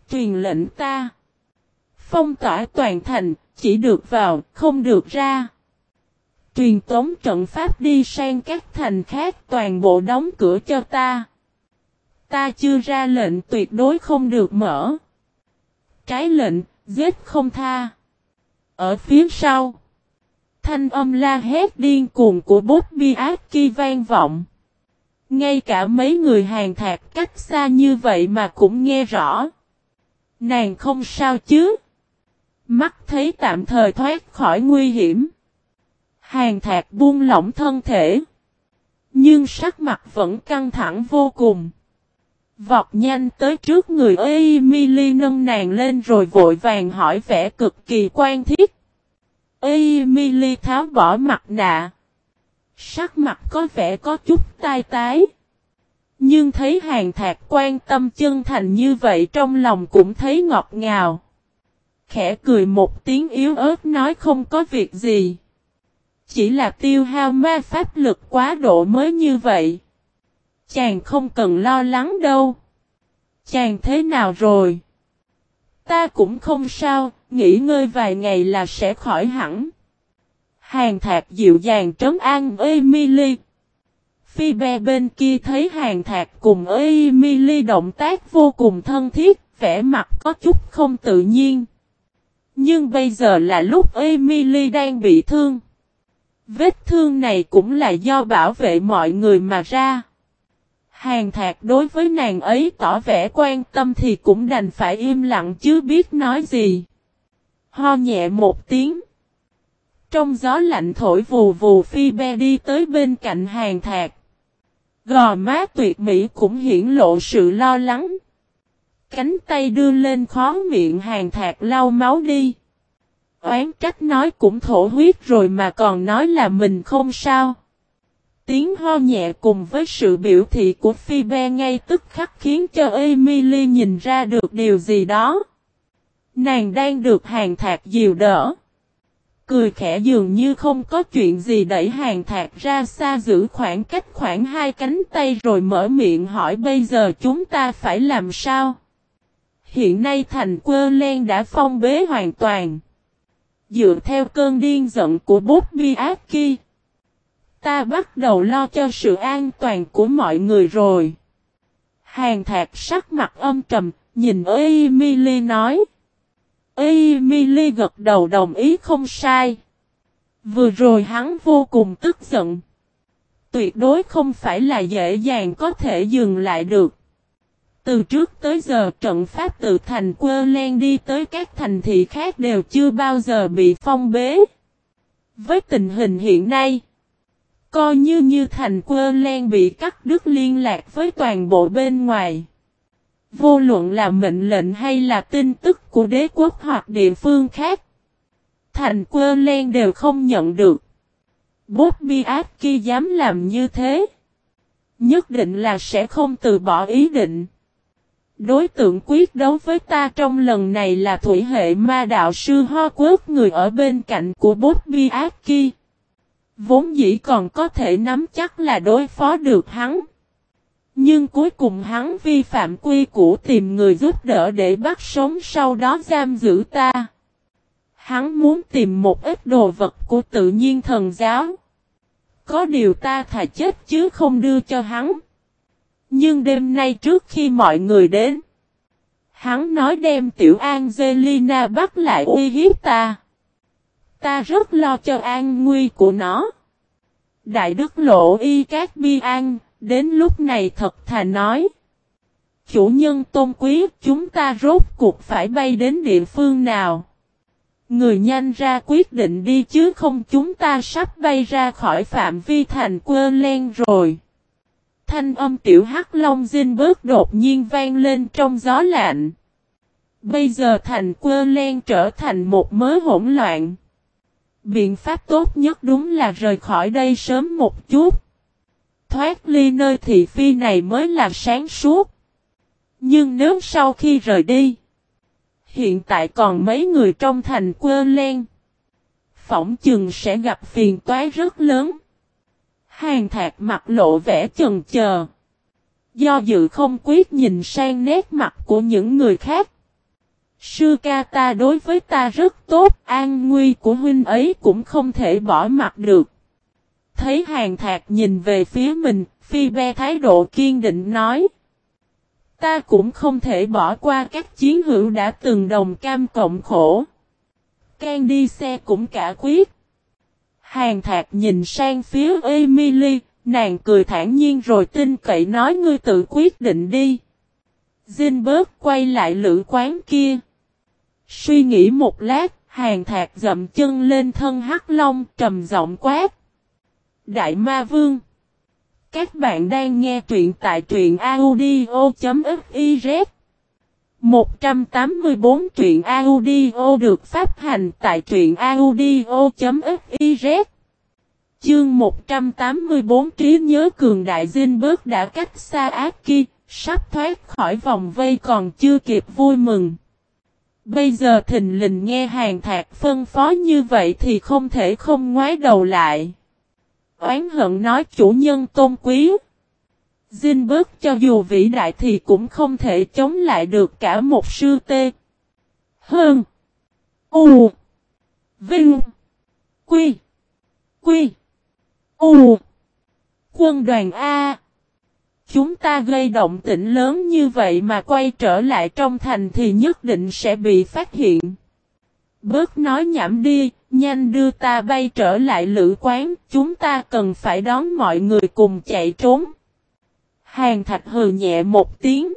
Truyền lệnh ta. Phong tỏa toàn thành, chỉ được vào, không được ra. Truyền tống trận pháp đi sang các thành khác toàn bộ đóng cửa cho ta. Ta chưa ra lệnh tuyệt đối không được mở. Trái lệnh, giết không tha. Ở phía sau, thanh âm la hét điên cuồng của Bobby Aki vang vọng. Ngay cả mấy người Hàn Thạc cách xa như vậy mà cũng nghe rõ. Nàng không sao chứ? Mắt thấy tạm thời thoát khỏi nguy hiểm. Hàn Thạc buông lỏng thân thể. Nhưng sắc mặt vẫn căng thẳng vô cùng. Vọt nhanh tới trước người Emily nâng nàng lên rồi vội vàng hỏi vẻ cực kỳ quan thiết. Emily tháo bỏ mặt nạ. Sắc mặt có vẻ có chút tai tái. Nhưng thấy Hàn Thạc quan tâm chân thành như vậy trong lòng cũng thấy ngọt ngào. Khẽ cười một tiếng yếu ớt nói không có việc gì. Chỉ là tiêu hao ma pháp lực quá độ mới như vậy. Chàng không cần lo lắng đâu. Chàng thế nào rồi? Ta cũng không sao, nghỉ ngơi vài ngày là sẽ khỏi hẳn. Hàn Thạc dịu dàng trấn an Emily. Phoebe bên kia thấy Hàn Thạc cùng Emily động tác vô cùng thân thiết, vẻ mặt có chút không tự nhiên. Nhưng bây giờ là lúc Emily đang bị thương. Vết thương này cũng là do bảo vệ mọi người mà ra. Hàn Thạc đối với nàng ấy tỏ vẻ quan tâm thì cũng đành phải im lặng chứ biết nói gì. Ho nhẹ một tiếng. Trong gió lạnh thổi vù vù Phoebe đi tới bên cạnh Hàn Thạc. Gò má tuyệt mỹ cũng hiển lộ sự lo lắng. Cánh tay đưa lên khó miệng Hàn Thạc lau máu đi. Oán trách nói cũng thổ huyết rồi mà còn nói là mình không sao. Tiếng ho nhẹ cùng với sự biểu thị của Phoebe ngay tức khắc khiến cho Emily nhìn ra được điều gì đó. Nàng đang được Hàn Thạc dìu đỡ. Cười khẽ dường như không có chuyện gì đẩy Hàn Thạc ra xa giữ khoảng cách khoảng hai cánh tay rồi mở miệng hỏi bây giờ chúng ta phải làm sao? Hiện nay thành Querlen đã phong bế hoàn toàn. Dựa theo cơn điên giận của Bobby Aki, ta bắt đầu lo cho sự an toàn của mọi người rồi. Hàn Thạc sắc mặt âm trầm, nhìn Emily nói. Emily gật đầu đồng ý không sai. Vừa rồi hắn vô cùng tức giận. Tuyệt đối không phải là dễ dàng có thể dừng lại được. Từ trước tới giờ trận pháp từ thành Querlen đi tới các thành thị khác đều chưa bao giờ bị phong bế. Với tình hình hiện nay, coi như thành Querlen bị cắt đứt liên lạc với toàn bộ bên ngoài. Vô luận là mệnh lệnh hay là tin tức của đế quốc hoặc địa phương khác, thành Querlen đều không nhận được. Bobby Aki dám làm như thế, nhất định là sẽ không từ bỏ ý định. Đối tượng quyết đấu với ta trong lần này là thủy hệ ma đạo sư Hogwarts người ở bên cạnh của Bobby Aki. Vốn dĩ còn có thể nắm chắc là đối phó được hắn. Nhưng cuối cùng hắn vi phạm quy củ tìm người giúp đỡ để bắt sống sau đó giam giữ ta. Hắn muốn tìm một ít đồ vật của tự nhiên thần giáo. Có điều ta thà chết chứ không đưa cho hắn. Nhưng đêm nay trước khi mọi người đến, hắn nói đem tiểu Angelina bắt lại uy hiếp ta. Ta rất lo cho an nguy của nó. Đại đức Lộ Y Cát Bi An, đến lúc này thật thà nói. Chủ nhân tôn quý, chúng ta rốt cuộc phải bay đến địa phương nào? Người nhanh ra quyết định đi chứ không chúng ta sắp bay ra khỏi phạm vi thành Querlen rồi. Thanh âm tiểu hắc long dinh bớt đột nhiên vang lên trong gió lạnh. Bây giờ thành Querlen trở thành một mớ hỗn loạn. Biện pháp tốt nhất đúng là rời khỏi đây sớm một chút. Thoát ly nơi thị phi này mới là sáng suốt. Nhưng nếu sau khi rời đi, hiện tại còn mấy người trong thành Querlen, phỏng chừng sẽ gặp phiền toái rất lớn. Hàn Thạc mặt lộ vẻ chần chờ, do dự không quyết nhìn sang nét mặt của những người khác. Sư ca ta đối với ta rất tốt, an nguy của huynh ấy cũng không thể bỏ mặc được. Thấy Hàn Thạc nhìn về phía mình, Phi Be thái độ kiên định nói. Ta cũng không thể bỏ qua các chiến hữu đã từng đồng cam cộng khổ. Can đi xe cũng cả quyết. Hàn Thạc nhìn sang phía Emily, nàng cười thản nhiên rồi tin cậy nói ngươi tự quyết định đi. Zinberg quay lại lữ quán kia. Suy nghĩ một lát, Hàn Thạc dậm chân lên thân Hắc Long trầm giọng quát. Đại Ma Vương. Các bạn đang nghe truyện tại truyện audio.fiz 184 truyện audio được phát hành tại truyện audio.fiz. Chương 184 trí nhớ cường đại Zinberg đã cách xa Aki, sắp thoát khỏi vòng vây còn chưa kịp vui mừng. Bây giờ thình lình nghe Hàn Thạc phân phó như vậy thì không thể không ngoái đầu lại. Oán hận nói chủ nhân tôn quý. Zinberg cho dù vĩ đại thì cũng không thể chống lại được cả một sư tê. Hơn. U. Vinh. Quy. Quy. U. Quân đoàn A. Chúng ta gây động tĩnh lớn như vậy mà quay trở lại trong thành thì nhất định sẽ bị phát hiện. Bớt nói nhảm đi, nhanh đưa ta bay trở lại lữ quán, chúng ta cần phải đón mọi người cùng chạy trốn. Hàn Thạch hừ nhẹ một tiếng.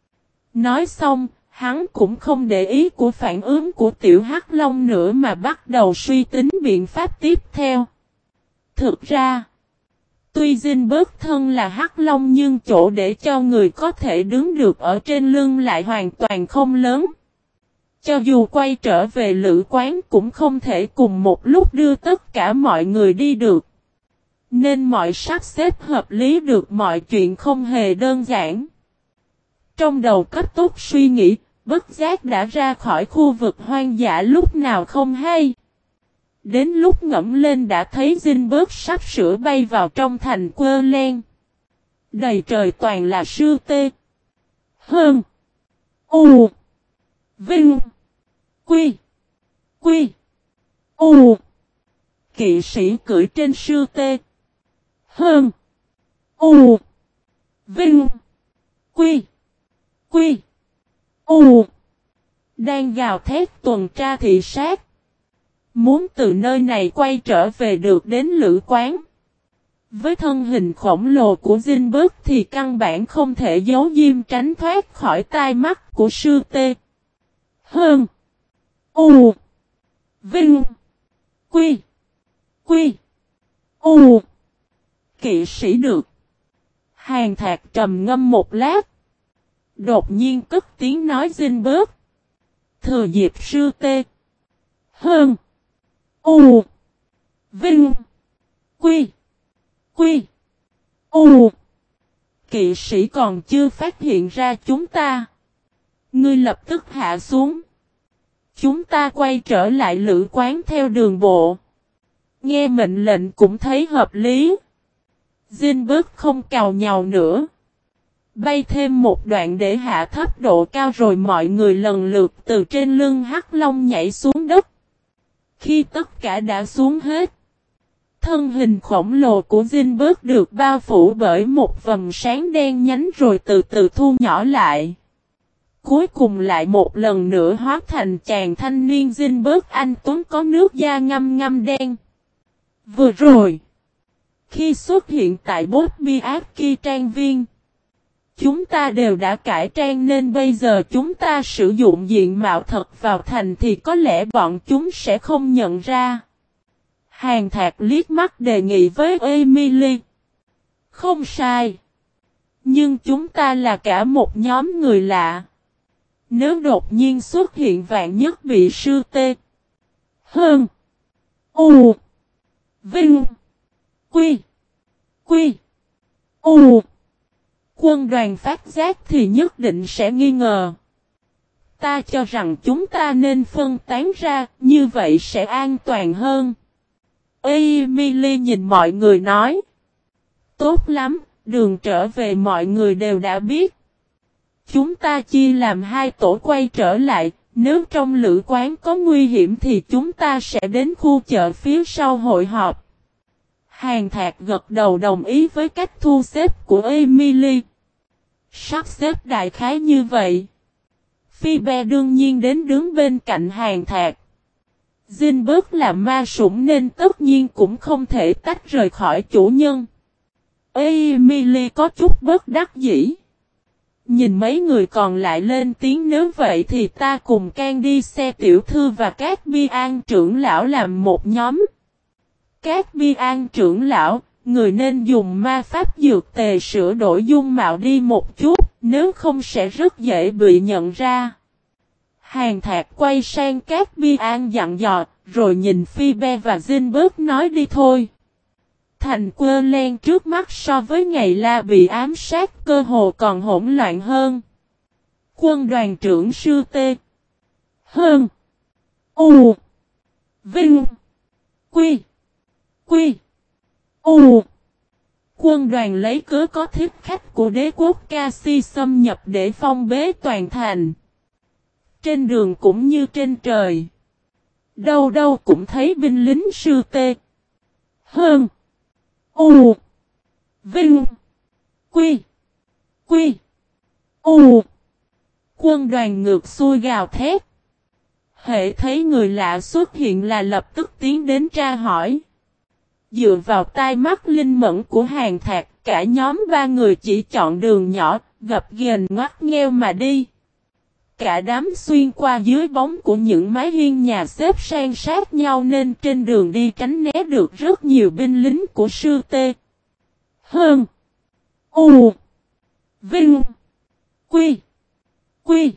Nói xong, hắn cũng không để ý của phản ứng của tiểu Hắc Long nữa mà bắt đầu suy tính biện pháp tiếp theo. Thực ra, tuy Zinberg thân là Hắc Long nhưng chỗ để cho người có thể đứng được ở trên lưng lại hoàn toàn không lớn. Cho dù quay trở về lữ quán cũng không thể cùng một lúc đưa tất cả mọi người đi được. Nên mọi sắp xếp hợp lý được mọi chuyện không hề đơn giản. Trong đầu cấp tốc suy nghĩ, bất giác đã ra khỏi khu vực hoang dã lúc nào không hay. Đến lúc ngẫm lên đã thấy Zinberg sắp sửa bay vào trong thành Quơ Len. Đầy trời toàn là sư tê. Hơn. U. Vinh. Quy. Quy. U. Kỵ sĩ cưỡi trên sư tê. Hơn. U. Vinh. Quy. Quy. U. Đang gào thét tuần tra thị sát. Muốn từ nơi này quay trở về được đến lữ quán. Với thân hình khổng lồ của Zinberg thì căn bản không thể giấu diêm tránh thoát khỏi tai mắt của sư tê. Hơn. U. Vinh. Quy. Quy. U. Kỵ sĩ được. Hàn Thạc trầm ngâm một lát. Đột nhiên cất tiếng nói Zinberg. Thừa dịp sư tê. Hơn. U. Vinh. Quy. Quy. U. Kỵ sĩ còn chưa phát hiện ra chúng ta. Ngươi lập tức hạ xuống. Chúng ta quay trở lại lữ quán theo đường bộ. Nghe mệnh lệnh cũng thấy hợp lý. Zinberg không càu nhàu nữa. Bay thêm một đoạn để hạ thấp độ cao rồi mọi người lần lượt từ trên lưng Hắc Long nhảy xuống đất. Khi tất cả đã xuống hết, thân hình khổng lồ của Zinberg được bao phủ bởi một vầng sáng đen nhánh rồi từ từ thu nhỏ lại. Cuối cùng lại một lần nữa hóa thành chàng thanh niên Zinberg anh tuấn có nước da ngăm ngăm đen. Vừa rồi, khi xuất hiện tại Botbiaki trang viên, chúng ta đều đã cải trang nên bây giờ chúng ta sử dụng diện mạo thật vào thành thì có lẽ bọn chúng sẽ không nhận ra. Hàn Thạc liếc mắt đề nghị với Emily. Không sai. Nhưng chúng ta là cả một nhóm người lạ. Nếu đột nhiên xuất hiện vạn nhất bị sư tê. Hơn. U. Vinh. Quy. Quy. U. Quân đoàn phát giác thì nhất định sẽ nghi ngờ. Ta cho rằng chúng ta nên phân tán ra, như vậy sẽ an toàn hơn. Emily nhìn mọi người nói. Tốt lắm, đường trở về mọi người đều đã biết. Chúng ta chia làm hai tổ quay trở lại, Nếu trong lữ quán có nguy hiểm thì chúng ta sẽ đến khu chợ phía sau hội họp. Hàn Thạc gật đầu đồng ý với cách thu xếp của Emily. Sắp xếp đại khái như vậy. Phoebe đương nhiên đến đứng bên cạnh Hàn Thạc. Zinberg là ma sủng nên tất nhiên cũng không thể tách rời khỏi chủ nhân. Emily có chút bất đắc dĩ. Nhìn mấy người còn lại lên tiếng, nếu vậy thì ta cùng can đi xe tiểu thư và các bi an trưởng lão làm một nhóm. Các bi an trưởng lão, người nên dùng ma pháp dược tề sửa đổi dung mạo đi một chút, nếu không sẽ rất dễ bị nhận ra. Hàn Thạc quay sang các bi an dặn dò, rồi nhìn Phoebe và Zinberg nói đi thôi. Thành Quơ Len trước mắt so với ngày La bị ám sát cơ hồ còn hỗn loạn hơn. Quân đoàn trưởng sư T. Hơn. U. Vinh. Quy. Quy. U. Quân đoàn lấy cớ có thiết khách của đế quốc Cassi xâm nhập để phong bế toàn thành. Trên đường cũng như trên trời. Đâu đâu cũng thấy binh lính sư T. Hơn. U. Vinh. Quy. Quy. U. Quân đoàn ngược xuôi gào thét. Hễ thấy người lạ xuất hiện là lập tức tiến đến tra hỏi. Dựa vào tai mắt linh mẫn của Hàn Thạc, cả nhóm ba người chỉ chọn đường nhỏ, gập ghềnh ngoắt nghêu mà đi. Cả đám xuyên qua dưới bóng của những mái hiên nhà xếp san sát nhau nên trên đường đi tránh né được rất nhiều binh lính của sư T. Hơn. U. Vinh. Quy. Quy.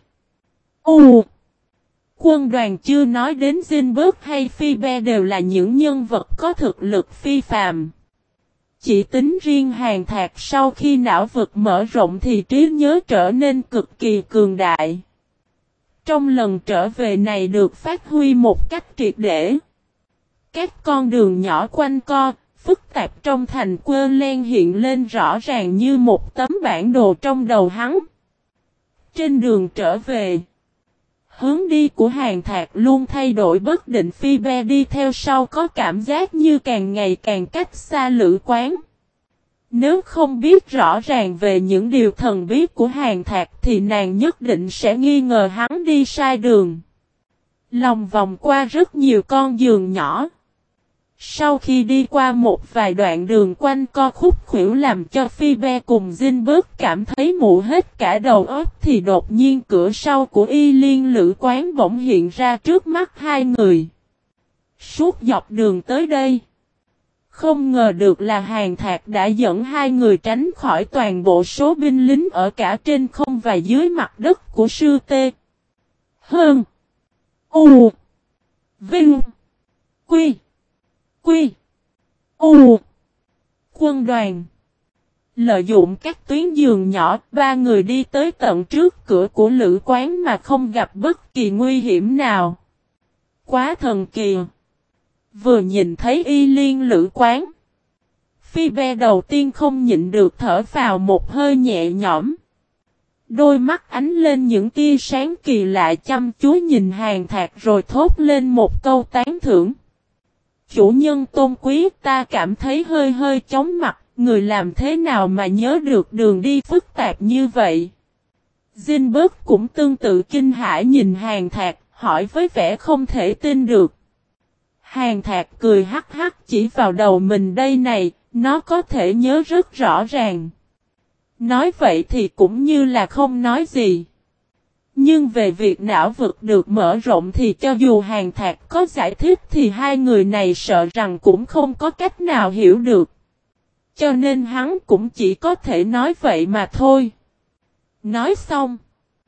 U. Quân đoàn chưa nói đến Zinberg hay Phoebe đều là những nhân vật có thực lực phi phàm. Chỉ tính riêng Hàn Thạc sau khi não vực mở rộng thì trí nhớ trở nên cực kỳ cường đại. Trong lần trở về này được phát huy một cách triệt để. Các con đường nhỏ quanh co, phức tạp trong thành Quơ Len hiện lên rõ ràng như một tấm bản đồ trong đầu hắn. Trên đường trở về, hướng đi của Hàn Thạc luôn thay đổi bất định. Phoebe đi theo sau có cảm giác như càng ngày càng cách xa lữ quán. Nếu không biết rõ ràng về những điều thần bí của Hàn Thạc thì nàng nhất định sẽ nghi ngờ hắn đi sai đường. Lòng vòng qua rất nhiều con đường nhỏ. Sau khi đi qua một vài đoạn đường quanh co khúc khuỷu làm cho Phoebe cùng Zinberg cảm thấy mụ hết cả đầu óc thì đột nhiên cửa sau của Y Liên Lữ quán bỗng hiện ra trước mắt hai người. Suốt dọc đường tới đây, không ngờ được là Hàn Thạc đã dẫn hai người tránh khỏi toàn bộ số binh lính ở cả trên không và dưới mặt đất của sư T. Hơn. U. Vinh. Quy. Quy. U. Quân đoàn. Lợi dụng các tuyến đường nhỏ, ba người đi tới tận trước cửa của lữ quán mà không gặp bất kỳ nguy hiểm nào. Quá thần kỳ. Vừa nhìn thấy Y Liên Lữ quán, Phoebe đầu tiên không nhịn được thở vào một hơi nhẹ nhõm. Đôi mắt ánh lên những tia sáng kỳ lạ chăm chú nhìn Hàn Thạc rồi thốt lên một câu tán thưởng. Chủ nhân tôn quý, ta cảm thấy hơi hơi chóng mặt, người làm thế nào mà nhớ được đường đi phức tạp như vậy? Zinberg cũng tương tự kinh hãi nhìn Hàn Thạc, hỏi với vẻ không thể tin được. Hàn Thạc cười hắc hắc chỉ vào đầu mình đây này, nó có thể nhớ rất rõ ràng. Nói vậy thì cũng như là không nói gì. Nhưng về việc não vực được mở rộng thì cho dù Hàn Thạc có giải thích thì hai người này sợ rằng cũng không có cách nào hiểu được. Cho nên hắn cũng chỉ có thể nói vậy mà thôi. Nói xong,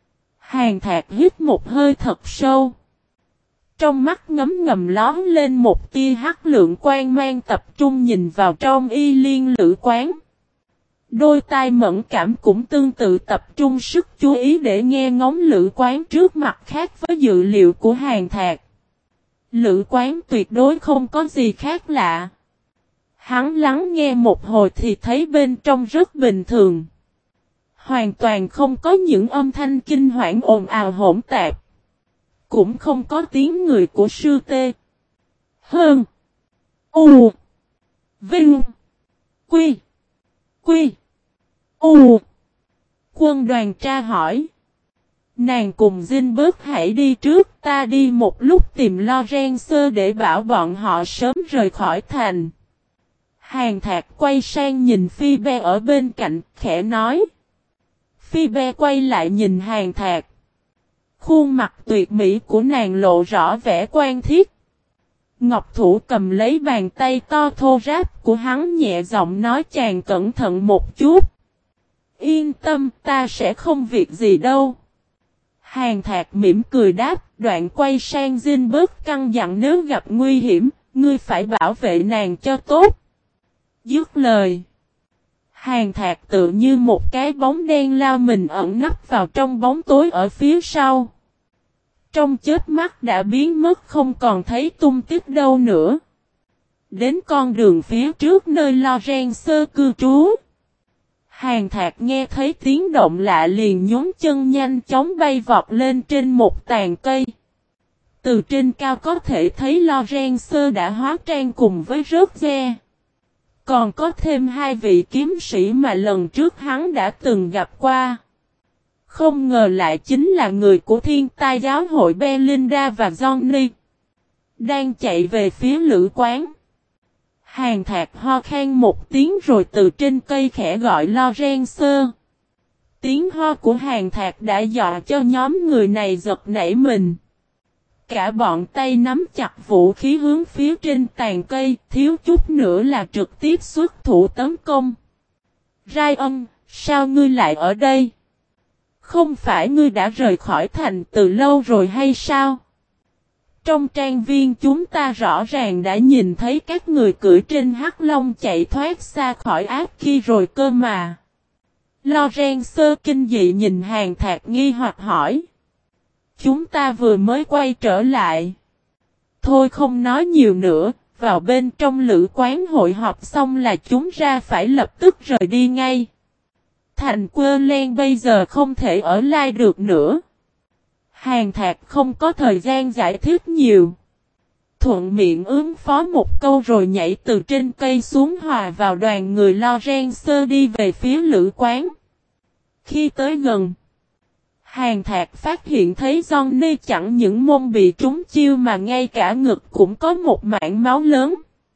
Hàn Thạc hít một hơi thật sâu. Trong mắt ngấm ngầm lón lên một tia hắc lượng quang mang tập trung nhìn vào trong Y Liên Lữ quán. Đôi tai mẫn cảm cũng tương tự tập trung sức chú ý để nghe ngóng lữ quán trước mặt khác với dự liệu của Hàn Thạc. Lữ quán tuyệt đối không có gì khác lạ. Hắn lắng nghe một hồi thì thấy bên trong rất bình thường. Hoàn toàn không có những âm thanh kinh hoảng ồn ào hỗn tạp. Cũng không có tiếng người của sư tê. Hơn. U. Vinh. Quy. Quy. U. Quân đoàn tra hỏi. Nàng cùng Zinberg hãy đi trước, ta đi một lúc tìm Lorenzo để bảo bọn họ sớm rời khỏi thành. Hàn Thạc quay sang nhìn Phi Be ở bên cạnh, khẽ nói. Phi Be quay lại nhìn Hàn Thạc. Khuôn mặt tuyệt mỹ của nàng lộ rõ vẻ quan thiết. Ngọc Thủ cầm lấy bàn tay to thô ráp của hắn nhẹ giọng nói chàng cẩn thận một chút. Yên tâm, ta sẽ không việc gì đâu. Hàn Thạc mỉm cười đáp, đoạn quay sang Zinberg căn dặn nếu gặp nguy hiểm, ngươi phải bảo vệ nàng cho tốt. Dứt lời. Hàn Thạc tự như một cái bóng đen lao mình ẩn nấp vào trong bóng tối ở phía sau. Trong chớp mắt đã biến mất không còn thấy tung tích đâu nữa. Đến con đường phía trước nơi Lorenzo cư trú. Hàn Thạc nghe thấy tiếng động lạ liền nhún chân nhanh chóng bay vọt lên trên một tàn cây. Từ trên cao có thể thấy Lorenzo đã hóa trang cùng với rớt ve. Còn có thêm hai vị kiếm sĩ mà lần trước hắn đã từng gặp qua. Không ngờ lại chính là người của Thiên Tai giáo hội Belinda và Johnny. Đang chạy về phía lữ quán. Hàn Thạc ho khan một tiếng rồi từ trên cây khẽ gọi Lorenzo. Tiếng ho của Hàn Thạc đã dọa cho nhóm người này giật nảy mình. Cả bọn tay nắm chặt vũ khí hướng phía trên tàn cây, thiếu chút nữa là trực tiếp xuất thủ tấn công. Ryan, sao ngươi lại ở đây? Không phải ngươi đã rời khỏi thành từ lâu rồi hay sao? Trong trang viên chúng ta rõ ràng đã nhìn thấy các người cưỡi trên hắc long chạy thoát xa khỏi ác khi rồi cơ mà. Lorenzo kinh dị nhìn Hàn Thạc nghi hoặc hỏi. Chúng ta vừa mới quay trở lại. Thôi không nói nhiều nữa, vào bên trong lữ quán hội họp xong là chúng ra phải lập tức rời đi ngay. Thành Quơ Len bây giờ không thể ở lại được nữa. Hàn Thạc không có thời gian giải thích nhiều. Thuận miệng ứng phó một câu rồi nhảy từ trên cây xuống hòa vào đoàn người Lorenzo đi về phía lữ quán. Khi tới gần, Hàn Thạc phát hiện thấy Johnny chẳng những mông bị trúng chiêu mà ngay cả ngực cũng có một mảng máu lớn.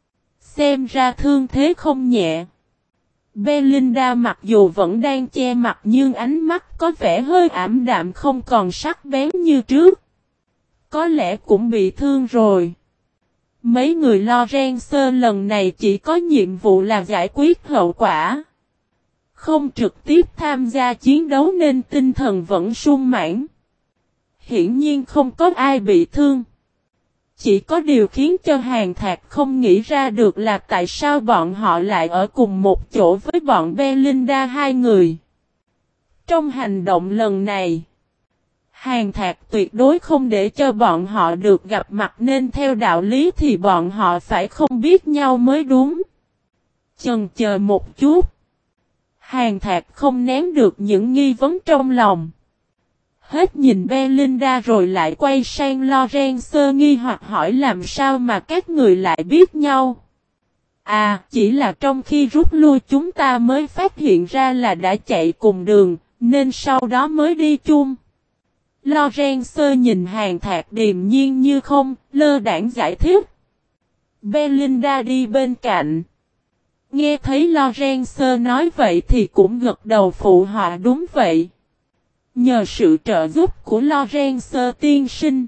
Xem ra thương thế không nhẹ. Belinda mặc dù vẫn đang che mặt nhưng ánh mắt có vẻ hơi ảm đạm không còn sắc bén như trước. Có lẽ cũng bị thương rồi. Mấy người Lorenzo lần này chỉ có nhiệm vụ là giải quyết hậu quả. Không trực tiếp tham gia chiến đấu nên tinh thần vẫn sung mãn. Hiển nhiên không có ai bị thương. Chỉ có điều khiến cho Hàn Thạc không nghĩ ra được là tại sao bọn họ lại ở cùng một chỗ với bọn Belinda hai người. Trong hành động lần này, Hàn Thạc tuyệt đối không để cho bọn họ được gặp mặt nên theo đạo lý thì bọn họ phải không biết nhau mới đúng. Chần chờ một chút. Hàn Thạc không nén được những nghi vấn trong lòng. Hết nhìn Belinda rồi lại quay sang Lorenzo nghi hoặc hỏi làm sao mà các người lại biết nhau. À, chỉ là trong khi rút lui chúng ta mới phát hiện ra là đã chạy cùng đường, nên sau đó mới đi chung. Lorenzo nhìn Hàn Thạc điềm nhiên như không, lơ đãng giải thích. Belinda đi bên cạnh. Nghe thấy Lorenzo nói vậy thì cũng gật đầu phụ họa đúng vậy. Nhờ sự trợ giúp của Lorenzo tiên sinh.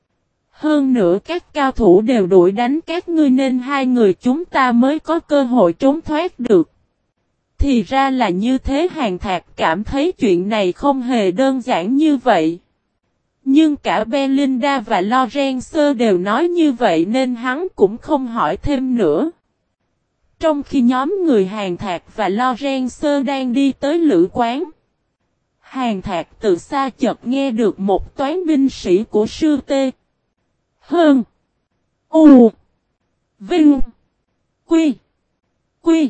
Hơn nữa các cao thủ đều đuổi đánh các ngươi nên hai người chúng ta mới có cơ hội trốn thoát được. Thì ra là như thế. Hàn Thạc cảm thấy chuyện này không hề đơn giản như vậy. Nhưng cả Belinda và Lorenzo đều nói như vậy nên hắn cũng không hỏi thêm nữa. Trong khi nhóm người Hàn Thạc và Lorenzo đang đi tới lữ quán, Hàn Thạc từ xa chợt nghe được một toán binh sĩ của sư Tê. Hơn. U. Vinh. Quy. Quy.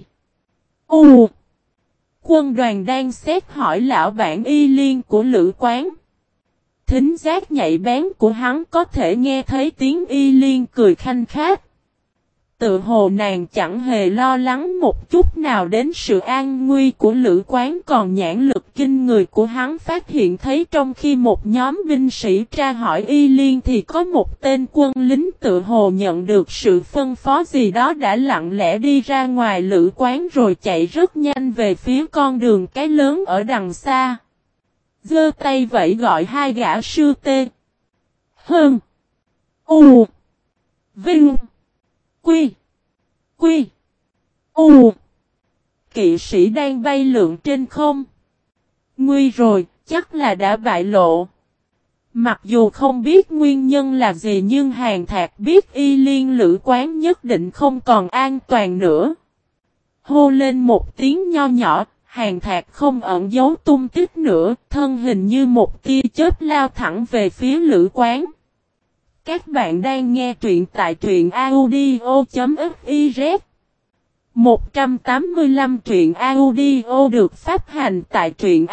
U. Quân đoàn đang xét hỏi lão bản y liên của lữ quán. Thính giác nhạy bén của hắn có thể nghe thấy tiếng Y Liên cười khanh khách. Tự hồ nàng chẳng hề lo lắng một chút nào đến sự an nguy của Lữ Quán, còn nhãn lực kinh người của hắn phát hiện thấy trong khi một nhóm binh sĩ tra hỏi Y Liên thì có một tên quân lính tự hồ nhận được sự phân phó gì đó đã lặng lẽ đi ra ngoài Lữ Quán rồi chạy rất nhanh về phía con đường cái lớn ở đằng xa. Giơ tay vẫy gọi hai gã sư tê. Hơn. U. Vinh. Quy. Quy. U. Kỵ sĩ đang bay lượn trên không. Nguy rồi, chắc là đã bại lộ. Mặc dù không biết nguyên nhân là gì nhưng Hàn Thạc biết Y Liên Lữ Quán nhất định không còn an toàn nữa. Hô lên một tiếng nho nhỏ, Hàn Thạc không ẩn giấu tung tích nữa, thân hình như một tia chớp lao thẳng về phía Lữ Quán. Các bạn đang nghe truyện tại truyện audio.fiz 185 truyện audio được phát hành tại truyện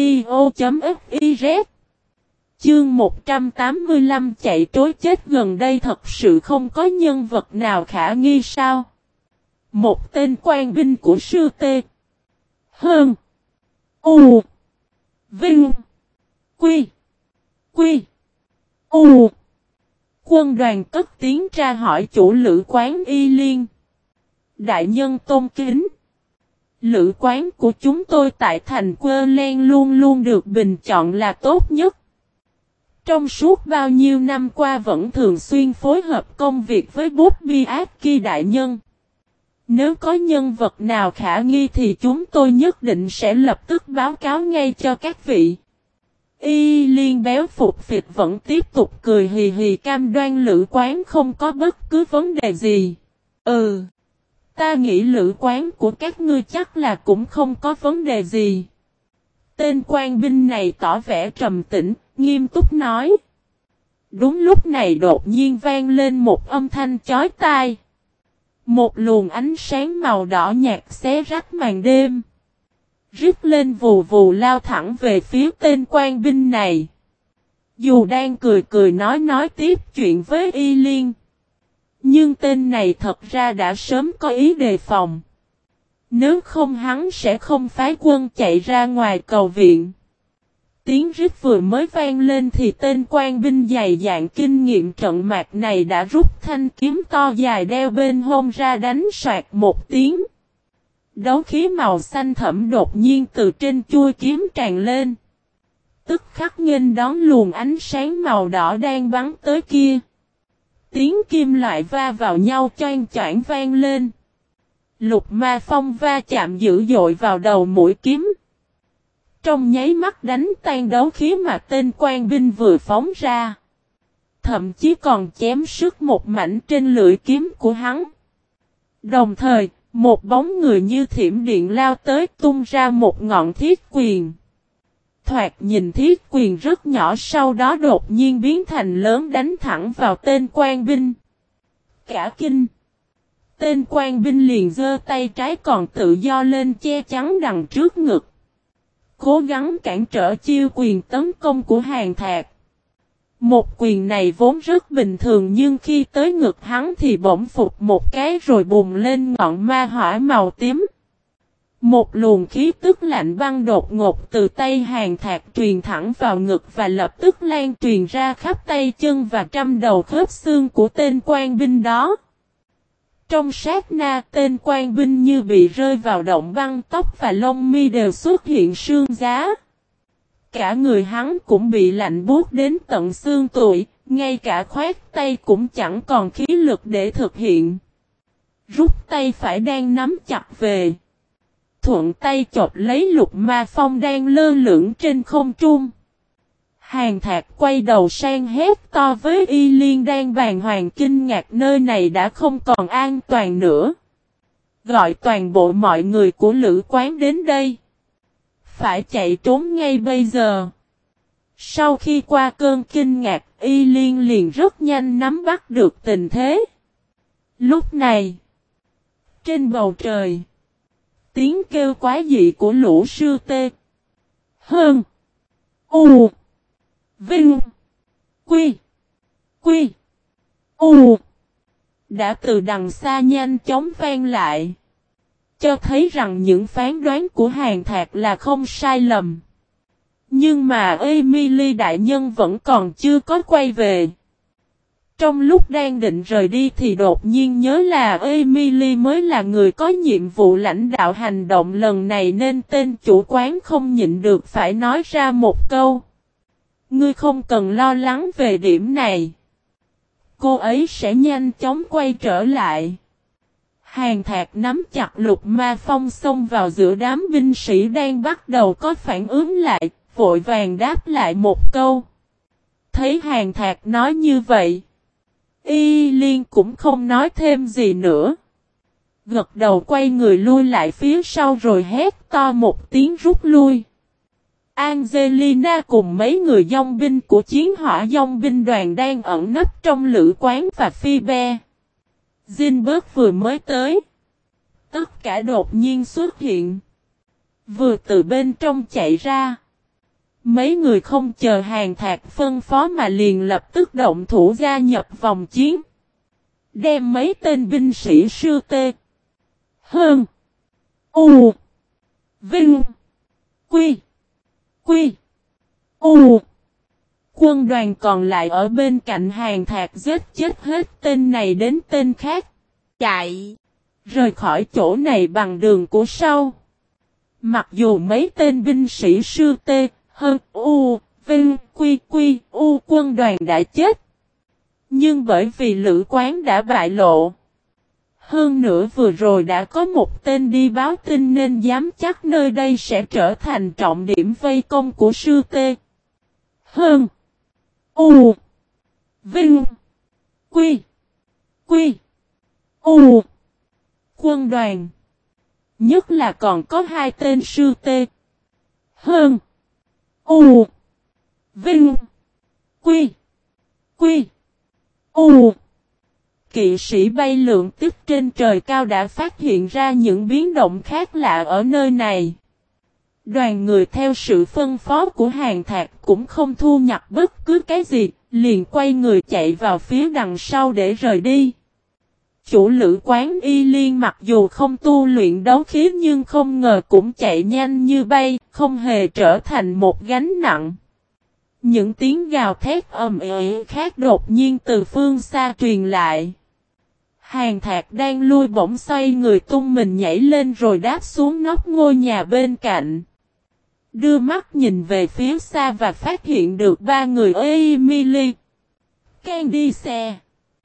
audio.fiz. Chương 185 chạy trối chết gần đây thật sự không có nhân vật nào khả nghi sao? Một tên quan binh của sư tê. Hơn. U. Vinh. Quy. Quy. U. Quân đoàn cất tiếng tra hỏi chủ Lữ Quán Y Liên. Đại nhân tôn kính. Lữ Quán của chúng tôi tại thành Quơ Len luôn luôn được bình chọn là tốt nhất. Trong suốt bao nhiêu năm qua vẫn thường xuyên phối hợp công việc với Bobby Aki đại nhân. Nếu có nhân vật nào khả nghi thì chúng tôi nhất định sẽ lập tức báo cáo ngay cho các vị. Y Liên béo phục phịch vẫn tiếp tục cười hì hì cam đoan Lữ Quán không có bất cứ vấn đề gì. Ta nghĩ Lữ Quán của các ngươi chắc là cũng không có vấn đề gì. Tên quan binh này tỏ vẻ trầm tĩnh, nghiêm túc nói. Đúng lúc này đột nhiên vang lên một âm thanh chói tai. Một luồng ánh sáng màu đỏ nhạt xé rách màn đêm. Rít lên vù vù lao thẳng về phía tên quan binh này. Dù đang cười cười nói tiếp chuyện với Y Liên. Nhưng tên này thật ra đã sớm có ý đề phòng. Nếu không hắn sẽ không phái quân chạy ra ngoài cầu viện. Tiếng rít vừa mới vang lên thì tên quan binh dày dạn kinh nghiệm trận mạc này đã rút thanh kiếm to dài đeo bên hông ra đánh soạt một tiếng. Đấu khí màu xanh thẫm đột nhiên từ trên chuôi kiếm tràn lên. Tức khắc nghênh đón luồng ánh sáng màu đỏ đang bắn tới kia. Tiếng kim loại va vào nhau choang choảng vang lên. Lục ma phong va chạm dữ dội vào đầu mũi kiếm. Trong nháy mắt đánh tan đấu khí mà tên quan binh vừa phóng ra. Thậm chí còn chém sức một mảnh trên lưỡi kiếm của hắn. Đồng thời, một bóng người như thiểm điện lao tới tung ra một ngọn thiết quyền. Thoạt nhìn thiết quyền rất nhỏ sau đó đột nhiên biến thành lớn đánh thẳng vào tên quan binh. Cả kinh. Tên quan binh liền giơ tay trái còn tự do lên che chắn đằng trước ngực. Cố gắng cản trở chiêu quyền tấn công của Hàn Thạc. Một quyền này vốn rất bình thường nhưng khi tới ngực hắn thì bỗng phục một cái rồi bùng lên ngọn ma hỏa màu tím. Một luồng khí tức lạnh băng đột ngột từ tay Hàn Thạc truyền thẳng vào ngực và lập tức lan truyền ra khắp tay chân và trăm đầu khớp xương của tên quan binh đó. Trong sát na tên quan binh như bị rơi vào động băng, tóc và lông mi đều xuất hiện sương giá. Cả người hắn cũng bị lạnh buốt đến tận xương tủy, ngay cả khoét tay cũng chẳng còn khí lực để thực hiện. Rút tay phải đang nắm chặt về. Thuận tay chộp lấy lục ma phong đang lơ lửng trên không trung. Hàn Thạc quay đầu sang hét to với Y Liên đang bàng hoàng kinh ngạc nơi này đã không còn an toàn nữa. Gọi toàn bộ mọi người của Lữ Quán đến đây. Phải chạy trốn ngay bây giờ. Sau khi qua cơn kinh ngạc, Y Liên liền rất nhanh nắm bắt được tình thế. Lúc này, trên bầu trời, tiếng kêu quái dị của lũ sư tê. Hơn. U. Vinh. Quy. Quy. U. Đã từ đằng xa nhanh chóng vang lại. Cho thấy rằng những phán đoán của Hàn Thạc là không sai lầm. Nhưng mà Emily đại nhân vẫn còn chưa có quay về. Trong lúc đang định rời đi thì đột nhiên nhớ là Emily mới là người có nhiệm vụ lãnh đạo hành động lần này nên tên chủ quán không nhịn được phải nói ra một câu. Ngươi không cần lo lắng về điểm này. Cô ấy sẽ nhanh chóng quay trở lại. Hàn Thạc nắm chặt Lục Ma Phong xông vào giữa đám binh sĩ đang bắt đầu có phản ứng lại, vội vàng đáp lại một câu. Thấy Hàn Thạc nói như vậy, Y Liên cũng không nói thêm gì nữa. Gật đầu quay người lui lại phía sau rồi hét to một tiếng rút lui. Angelina cùng mấy người dòng binh của chiến hỏa dòng binh đoàn đang ẩn nấp trong lữ quán và Phoebe. Zinberg vừa mới tới. Tất cả đột nhiên xuất hiện. Vừa từ bên trong chạy ra. Mấy người không chờ Hàn Thạc phân phó mà liền lập tức động thủ gia nhập vòng chiến. Đem mấy tên binh sĩ sư tê. Hơn. U. Vinh. Quy. Quy. U. Quân đoàn còn lại ở bên cạnh Hàn Thạc giết chết hết tên này đến tên khác. Chạy. Rời khỏi chỗ này bằng đường của sau. Mặc dù mấy tên binh sĩ sư tê. Hơn U. Vinh. Quy. Quy. U quân đoàn đã chết. Nhưng bởi vì lữ quán đã bại lộ. Hơn nữa vừa rồi đã có một tên đi báo tin nên dám chắc nơi đây sẽ trở thành trọng điểm vây công của sư tê. Hơn. U. Vinh. Quy. Quy. U. Quân đoàn. Nhất là còn có hai tên sư tê. Hơn. U. Vinh. Quy. Quy. U. Kỵ sĩ bay lượn tích trên trời cao đã phát hiện ra những biến động khác lạ ở nơi này. Đoàn người theo sự phân phó của Hàn Thạc cũng không thu nhặt bất cứ cái gì, liền quay người chạy vào phía đằng sau để rời đi. Chủ lữ quán Y Liên mặc dù không tu luyện đấu khí nhưng không ngờ cũng chạy nhanh như bay, không hề trở thành một gánh nặng. Những tiếng gào thét ầm ĩ khác đột nhiên từ phương xa truyền lại. Hàn Thạc đang lui bỗng xoay người tung mình nhảy lên rồi đáp xuống nóc ngôi nhà bên cạnh. Đưa mắt nhìn về phía xa và phát hiện được ba người Emily, Candice,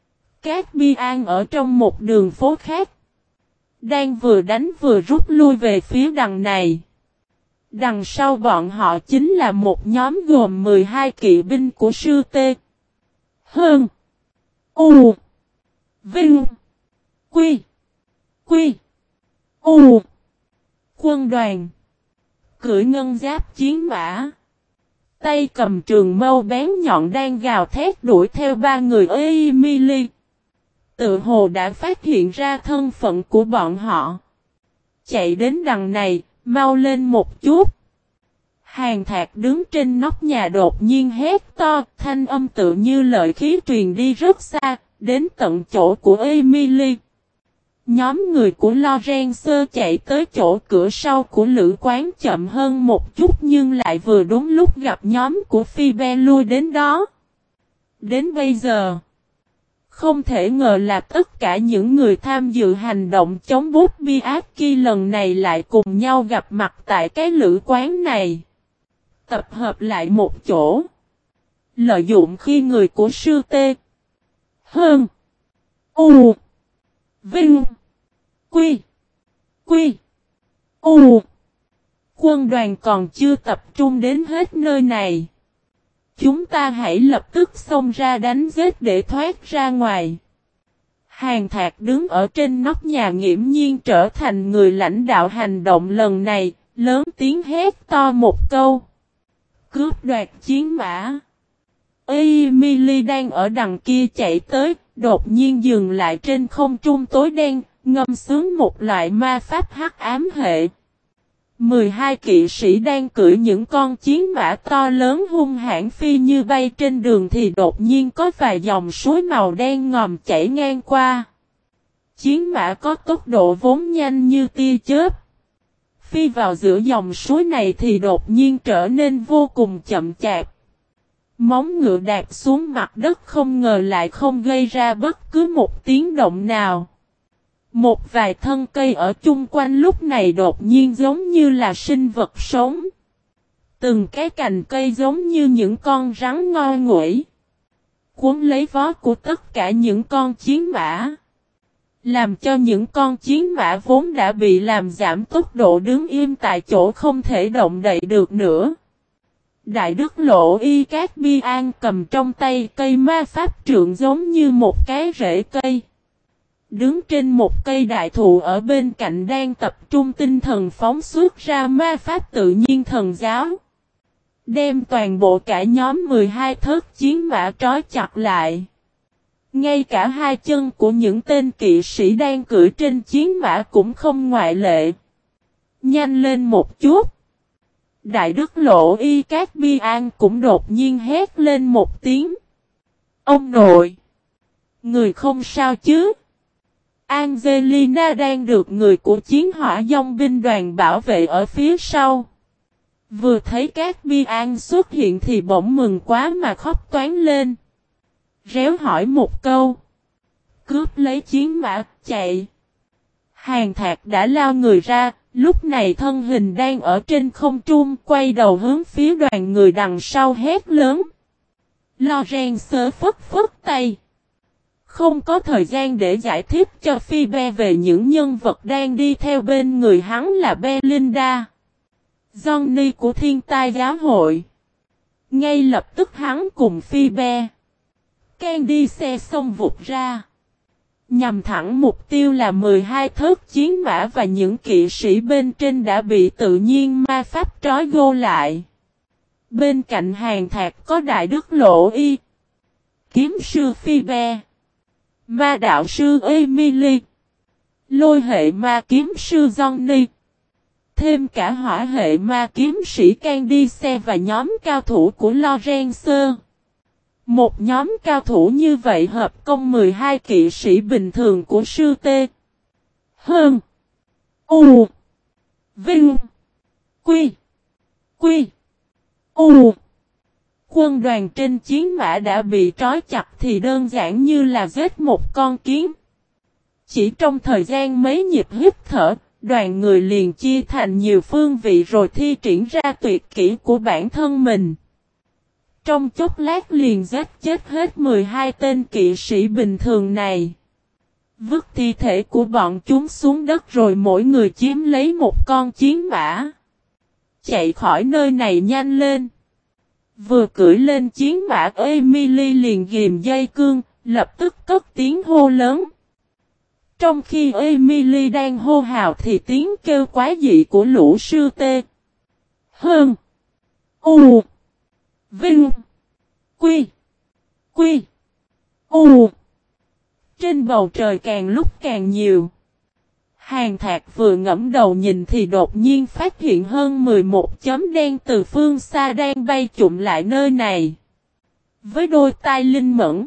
Caspian ở trong một đường phố khác. Đang vừa đánh vừa rút lui về phía đằng này. Đằng sau bọn họ chính là một nhóm gồm 12 kỵ binh của sư tê. Hơn. U. Vinh. Quy. Quy. U. Quân đoàn. Cưỡi ngân giáp chiến mã. Tay cầm trường mâu bén nhọn đang gào thét đuổi theo ba người Emily. Tự hồ đã phát hiện ra thân phận của bọn họ. Chạy đến đằng này, mau lên một chút. Hàn Thạc đứng trên nóc nhà đột nhiên hét to, thanh âm tự như lợi khí truyền đi rất xa, đến tận chỗ của Emily. Nhóm người của Lorenzo chạy tới chỗ cửa sau của lữ quán chậm hơn một chút nhưng lại vừa đúng lúc gặp nhóm của Phoebe lui đến đó. Đến bây giờ, không thể ngờ là tất cả những người tham dự hành động chống Bobbiaki lần này lại cùng nhau gặp mặt tại cái lữ quán này. Tập hợp lại một chỗ. Lợi dụng khi người của sư tê. Hơn. U. Vinh. Quy. Quy. U. Quân đoàn còn chưa tập trung đến hết nơi này. Chúng ta hãy lập tức xông ra đánh giết để thoát ra ngoài. Hàn Thạc đứng ở trên nóc nhà nghiễm nhiên trở thành người lãnh đạo hành động lần này, lớn tiếng hét to một câu. Cướp đoạt chiến mã. Emily đang ở đằng kia chạy tới, đột nhiên dừng lại trên không trung tối đen, ngâm sướng một loại ma pháp hắc ám hệ. 12 kỵ sĩ đang cưỡi những con chiến mã to lớn hung hãn phi như bay trên đường thì đột nhiên có vài dòng suối màu đen ngòm chảy ngang qua. Chiến mã có tốc độ vốn nhanh như tia chớp. Phi vào giữa dòng suối này thì đột nhiên trở nên vô cùng chậm chạp. Móng ngựa đạp xuống mặt đất không ngờ lại không gây ra bất cứ một tiếng động nào. Một vài thân cây ở chung quanh lúc này đột nhiên giống như là sinh vật sống. Từng cái cành cây giống như những con rắn ngoi nguẩy, cuốn lấy vó của tất cả những con chiến mã. Làm cho những con chiến mã vốn đã bị làm giảm tốc độ đứng im tại chỗ không thể động đậy được nữa. Đại đức Lộ Y Cát Bi An cầm trong tay cây ma pháp trượng giống như một cái rễ cây. Đứng trên một cây đại thụ ở bên cạnh đang tập trung tinh thần phóng xuất ra ma pháp tự nhiên thần giáo. Đem toàn bộ cả nhóm 12 thớt chiến mã trói chặt lại. Ngay cả hai chân của những tên kỵ sĩ đang cưỡi trên chiến mã cũng không ngoại lệ. Nhanh lên một chút. Đại đức Lộ Y Cát Bi An cũng đột nhiên hét lên một tiếng. Ông nội! Người không sao chứ? Angelina đang được người của chiến hỏa dòng binh đoàn bảo vệ ở phía sau. Vừa thấy Cát Bi An xuất hiện thì bỗng mừng quá mà khóc toáng lên. Réo hỏi một câu. Cướp lấy chiến mã, chạy. Hàn Thạc đã lao người ra, lúc này thân hình đang ở trên không trung, quay đầu hướng phía đoàn người đằng sau hét lớn. Lorenzo phất phất tay. Không có thời gian để giải thích cho Phoebe về những nhân vật đang đi theo bên người hắn là Belinda, Johnny của Thiên Tai Giáo hội. Ngay lập tức hắn cùng Phoebe, Candice xông vụt ra. Nhằm thẳng mục tiêu là 12 thớt chiến mã và những kỵ sĩ bên trên đã bị tự nhiên ma pháp trói gô lại. Bên cạnh Hàn Thạc có Đại đức Lộ Y, kiếm sư Phoebe, ma đạo sư Emily, lôi hệ ma kiếm sư Johnny, thêm cả hỏa hệ ma kiếm sĩ Candice và nhóm cao thủ của Lorenzo. Một nhóm cao thủ như vậy hợp công 12 kỵ sĩ bình thường của sư T. Hơn. U. Vinh. Quy. Quy. U. Quân đoàn trên chiến mã đã bị trói chặt thì đơn giản như là giết một con kiến. Chỉ trong thời gian mấy nhịp hít thở, đoàn người liền chia thành nhiều phương vị rồi thi triển ra tuyệt kỹ của bản thân mình. Trong chốc lát liền giết chết hết 12 tên kỵ sĩ bình thường này. Vứt thi thể của bọn chúng xuống đất rồi mỗi người chiếm lấy một con chiến mã. Chạy khỏi nơi này nhanh lên. Vừa cưỡi lên chiến mã Emily liền ghim dây cương, lập tức cất tiếng hô lớn. Trong khi Emily đang hô hào thì tiếng kêu quái dị của lũ sư tê. Hơn. U. Vinh. Quy. Quy. U. Trên bầu trời càng lúc càng nhiều. Hàn Thạc vừa ngẫm đầu nhìn thì đột nhiên phát hiện hơn 11 chấm đen từ phương xa đang bay chụm lại nơi này. Với đôi tai linh mẫn,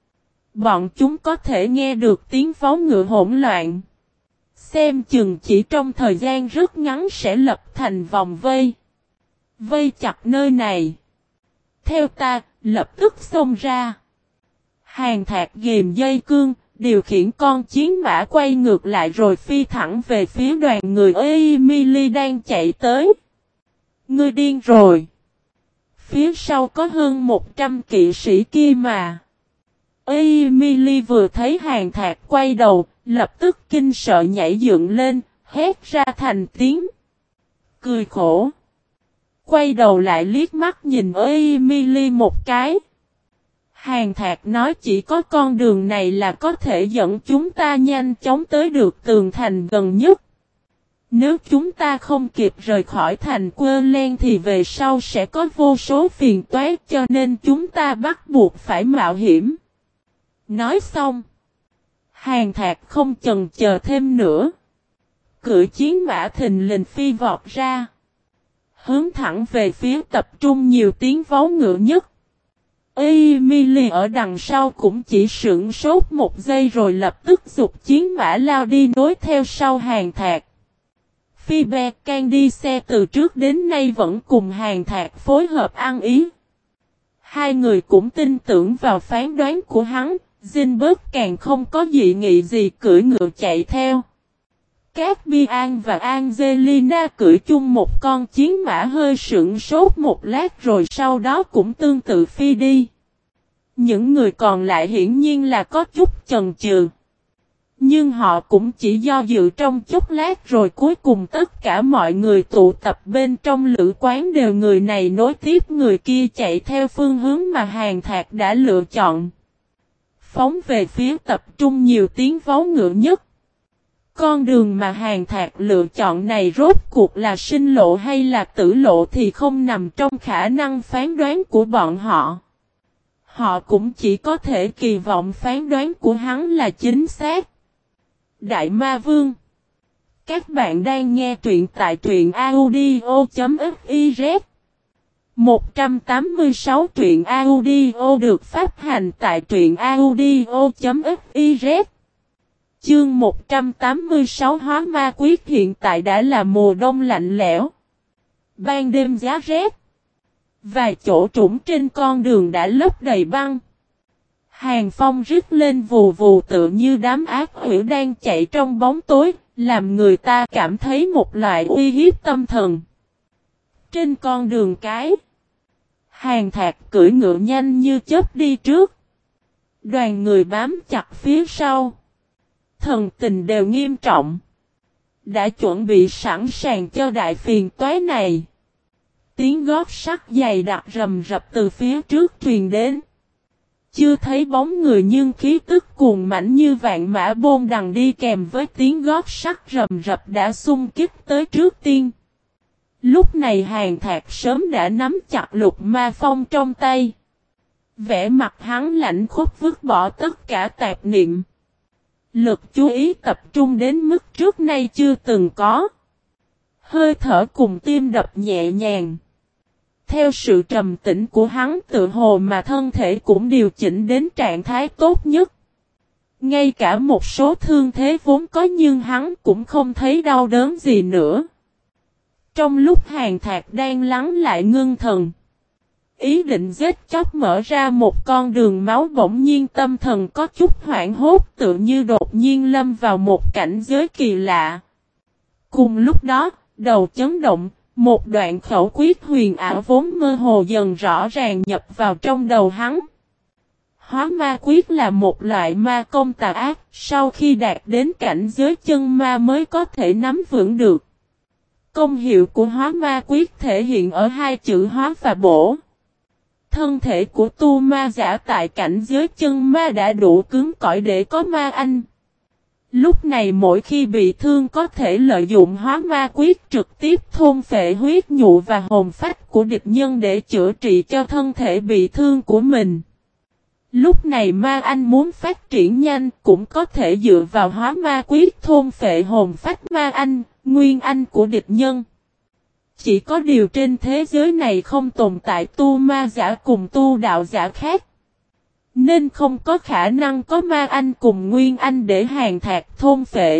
bọn chúng có thể nghe được tiếng vó ngựa hỗn loạn. Xem chừng chỉ trong thời gian rất ngắn sẽ lập thành vòng vây. Vây chặt nơi này. Theo ta, lập tức xông ra. Hàn Thạc ghim dây cương, điều khiển con chiến mã quay ngược lại rồi phi thẳng về phía đoàn người Emily đang chạy tới. Ngươi điên rồi. Phía sau có hơn 100 kỵ sĩ kia mà. Emily vừa thấy Hàn Thạc quay đầu, lập tức kinh sợ nhảy dựng lên, hét ra thành tiếng. Cười khổ. Quay đầu lại liếc mắt nhìn Emily một cái. Hàn Thạc nói chỉ có con đường này là có thể dẫn chúng ta nhanh chóng tới được tường thành gần nhất. Nếu chúng ta không kịp rời khỏi thành Quơ Len thì về sau sẽ có vô số phiền toái cho nên chúng ta bắt buộc phải mạo hiểm. Nói xong, Hàn Thạc không chần chờ thêm nữa. cưỡi chiến mã thình lình phi vọt ra. Hướng thẳng về phía tập trung nhiều tiếng vó ngựa nhất. Emily ở đằng sau cũng chỉ sững sốt một giây rồi lập tức giục chiến mã lao đi nối theo sau Hàn Thạc. Phoebe Candy xe từ trước đến nay vẫn cùng Hàn Thạc phối hợp ăn ý. Hai người cũng tin tưởng vào phán đoán của hắn, Zinberg càng không có dị nghị gì cưỡi ngựa chạy theo. Caspian và Angelina cưỡi chung một con chiến mã hơi sững sốt một lát rồi sau đó cũng tương tự phi đi. Những người còn lại hiển nhiên là có chút chần chừ. Nhưng họ cũng chỉ do dự trong chốc lát rồi cuối cùng tất cả mọi người tụ tập bên trong lữ quán đều người này nối tiếp người kia chạy theo phương hướng mà Hàn Thạc đã lựa chọn. Phóng về phía tập trung nhiều tiếng vó ngựa nhất. Con đường mà Hàn Thạc lựa chọn này rốt cuộc là sinh lộ hay là tử lộ thì không nằm trong khả năng phán đoán của bọn họ. Họ cũng chỉ có thể kỳ vọng phán đoán của hắn là chính xác. Đại Ma Vương. Các bạn đang nghe truyện tại truyện audio.fiz 186 truyện audio được phát hành tại truyện audio.fiz. Chương 186 Hóa Ma Quyết hiện tại đã là mùa đông lạnh lẽo. Ban đêm giá rét. Vài chỗ trũng trên con đường đã lấp đầy băng. Hàng phong rít lên vù vù tự như đám ác quỷ đang chạy trong bóng tối, làm người ta cảm thấy một loại uy hiếp tâm thần. Trên con đường cái, Hàn Thạc cưỡi ngựa nhanh như chớp đi trước. Đoàn người bám chặt phía sau. Thần tình đều nghiêm trọng. Đã chuẩn bị sẵn sàng cho đại phiền toái này. Tiếng gót sắt dày đặc rầm rập từ phía trước truyền đến. Chưa thấy bóng người nhưng khí tức cuồng mãnh như vạn mã bôn đằng đi kèm với tiếng gót sắt rầm rập đã xung kích tới trước tiên. Lúc này Hàn Thạc sớm đã nắm chặt lục ma phong trong tay. Vẻ mặt hắn lạnh khốc vứt bỏ tất cả tạp niệm. Lực chú ý tập trung đến mức trước nay chưa từng có. Hơi thở cùng tim đập nhẹ nhàng. Theo sự trầm tĩnh của hắn tự hồ mà thân thể cũng điều chỉnh đến trạng thái tốt nhất. Ngay cả một số thương thế vốn có nhưng hắn cũng không thấy đau đớn gì nữa. Trong lúc Hàn Thạc đang lắng lại ngưng thần. Ý định giết chóc mở ra một con đường máu bỗng nhiên tâm thần có chút hoảng hốt tự như đột nhiên lâm vào một cảnh giới kỳ lạ. Cùng lúc đó, đầu chấn động, một đoạn khẩu quyết huyền ảo vốn mơ hồ dần rõ ràng nhập vào trong đầu hắn. Hóa ma quyết là một loại ma công tà ác, sau khi đạt đến cảnh giới chân ma mới có thể nắm vững được. Công hiệu của hóa ma quyết thể hiện ở hai chữ hóa và bổ. Thân thể của tu ma giả tại cảnh giới chân ma đã đủ cứng cỏi để có ma anh. Lúc này mỗi khi bị thương có thể lợi dụng hóa ma quyết trực tiếp thôn phệ huyết nhụ và hồn phách của địch nhân để chữa trị cho thân thể bị thương của mình. Lúc này ma anh muốn phát triển nhanh cũng có thể dựa vào hóa ma quyết thôn phệ hồn phách ma anh, nguyên anh của địch nhân. Chỉ có điều trên thế giới này không tồn tại tu ma giả cùng tu đạo giả khác. Nên không có khả năng có ma anh cùng nguyên anh để Hàn Thạc thôn phệ.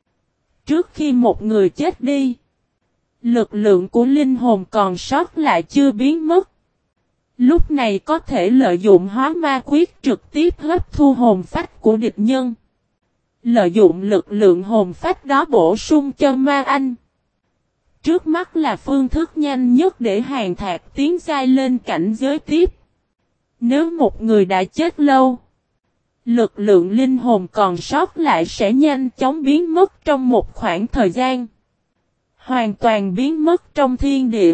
Trước khi một người chết đi, lực lượng của linh hồn còn sót lại chưa biến mất. Lúc này có thể lợi dụng hóa ma quyết trực tiếp hấp thu hồn phách của địch nhân. Lợi dụng lực lượng hồn phách đó bổ sung cho ma anh. Trước mắt là phương thức nhanh nhất để Hàn Thạc tiến giai lên cảnh giới tiếp. Nếu một người đã chết lâu, lực lượng linh hồn còn sót lại sẽ nhanh chóng biến mất trong một khoảng thời gian. Hoàn toàn biến mất trong thiên địa.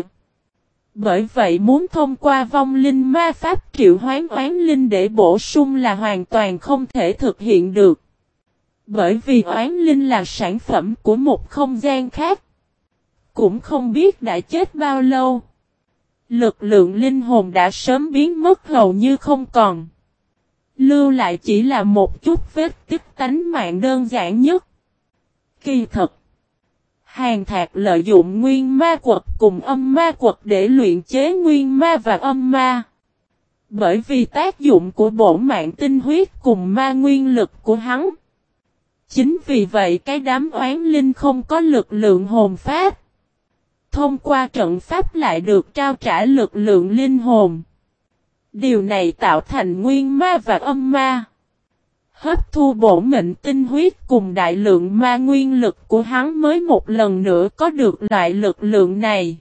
Bởi vậy muốn thông qua vong linh ma pháp triệu hoán oán linh để bổ sung là hoàn toàn không thể thực hiện được. Bởi vì oán linh là sản phẩm của một không gian khác. Cũng không biết đã chết bao lâu. Lực lượng linh hồn đã sớm biến mất hầu như không còn. Lưu lại chỉ là một chút vết tích tánh mạng đơn giản nhất. Kỳ thật, Hàn Thạc lợi dụng nguyên ma quật cùng âm ma quật để luyện chế nguyên ma và âm ma. Bởi vì tác dụng của bổn mạng tinh huyết cùng ma nguyên lực của hắn. Chính vì vậy cái đám oán linh không có lực lượng hồn pháp. Thông qua trận pháp lại được trao trả lực lượng linh hồn. Điều này tạo thành nguyên ma và âm ma. Hấp thu bổn mệnh tinh huyết cùng đại lượng ma nguyên lực của hắn mới một lần nữa có được loại lực lượng này.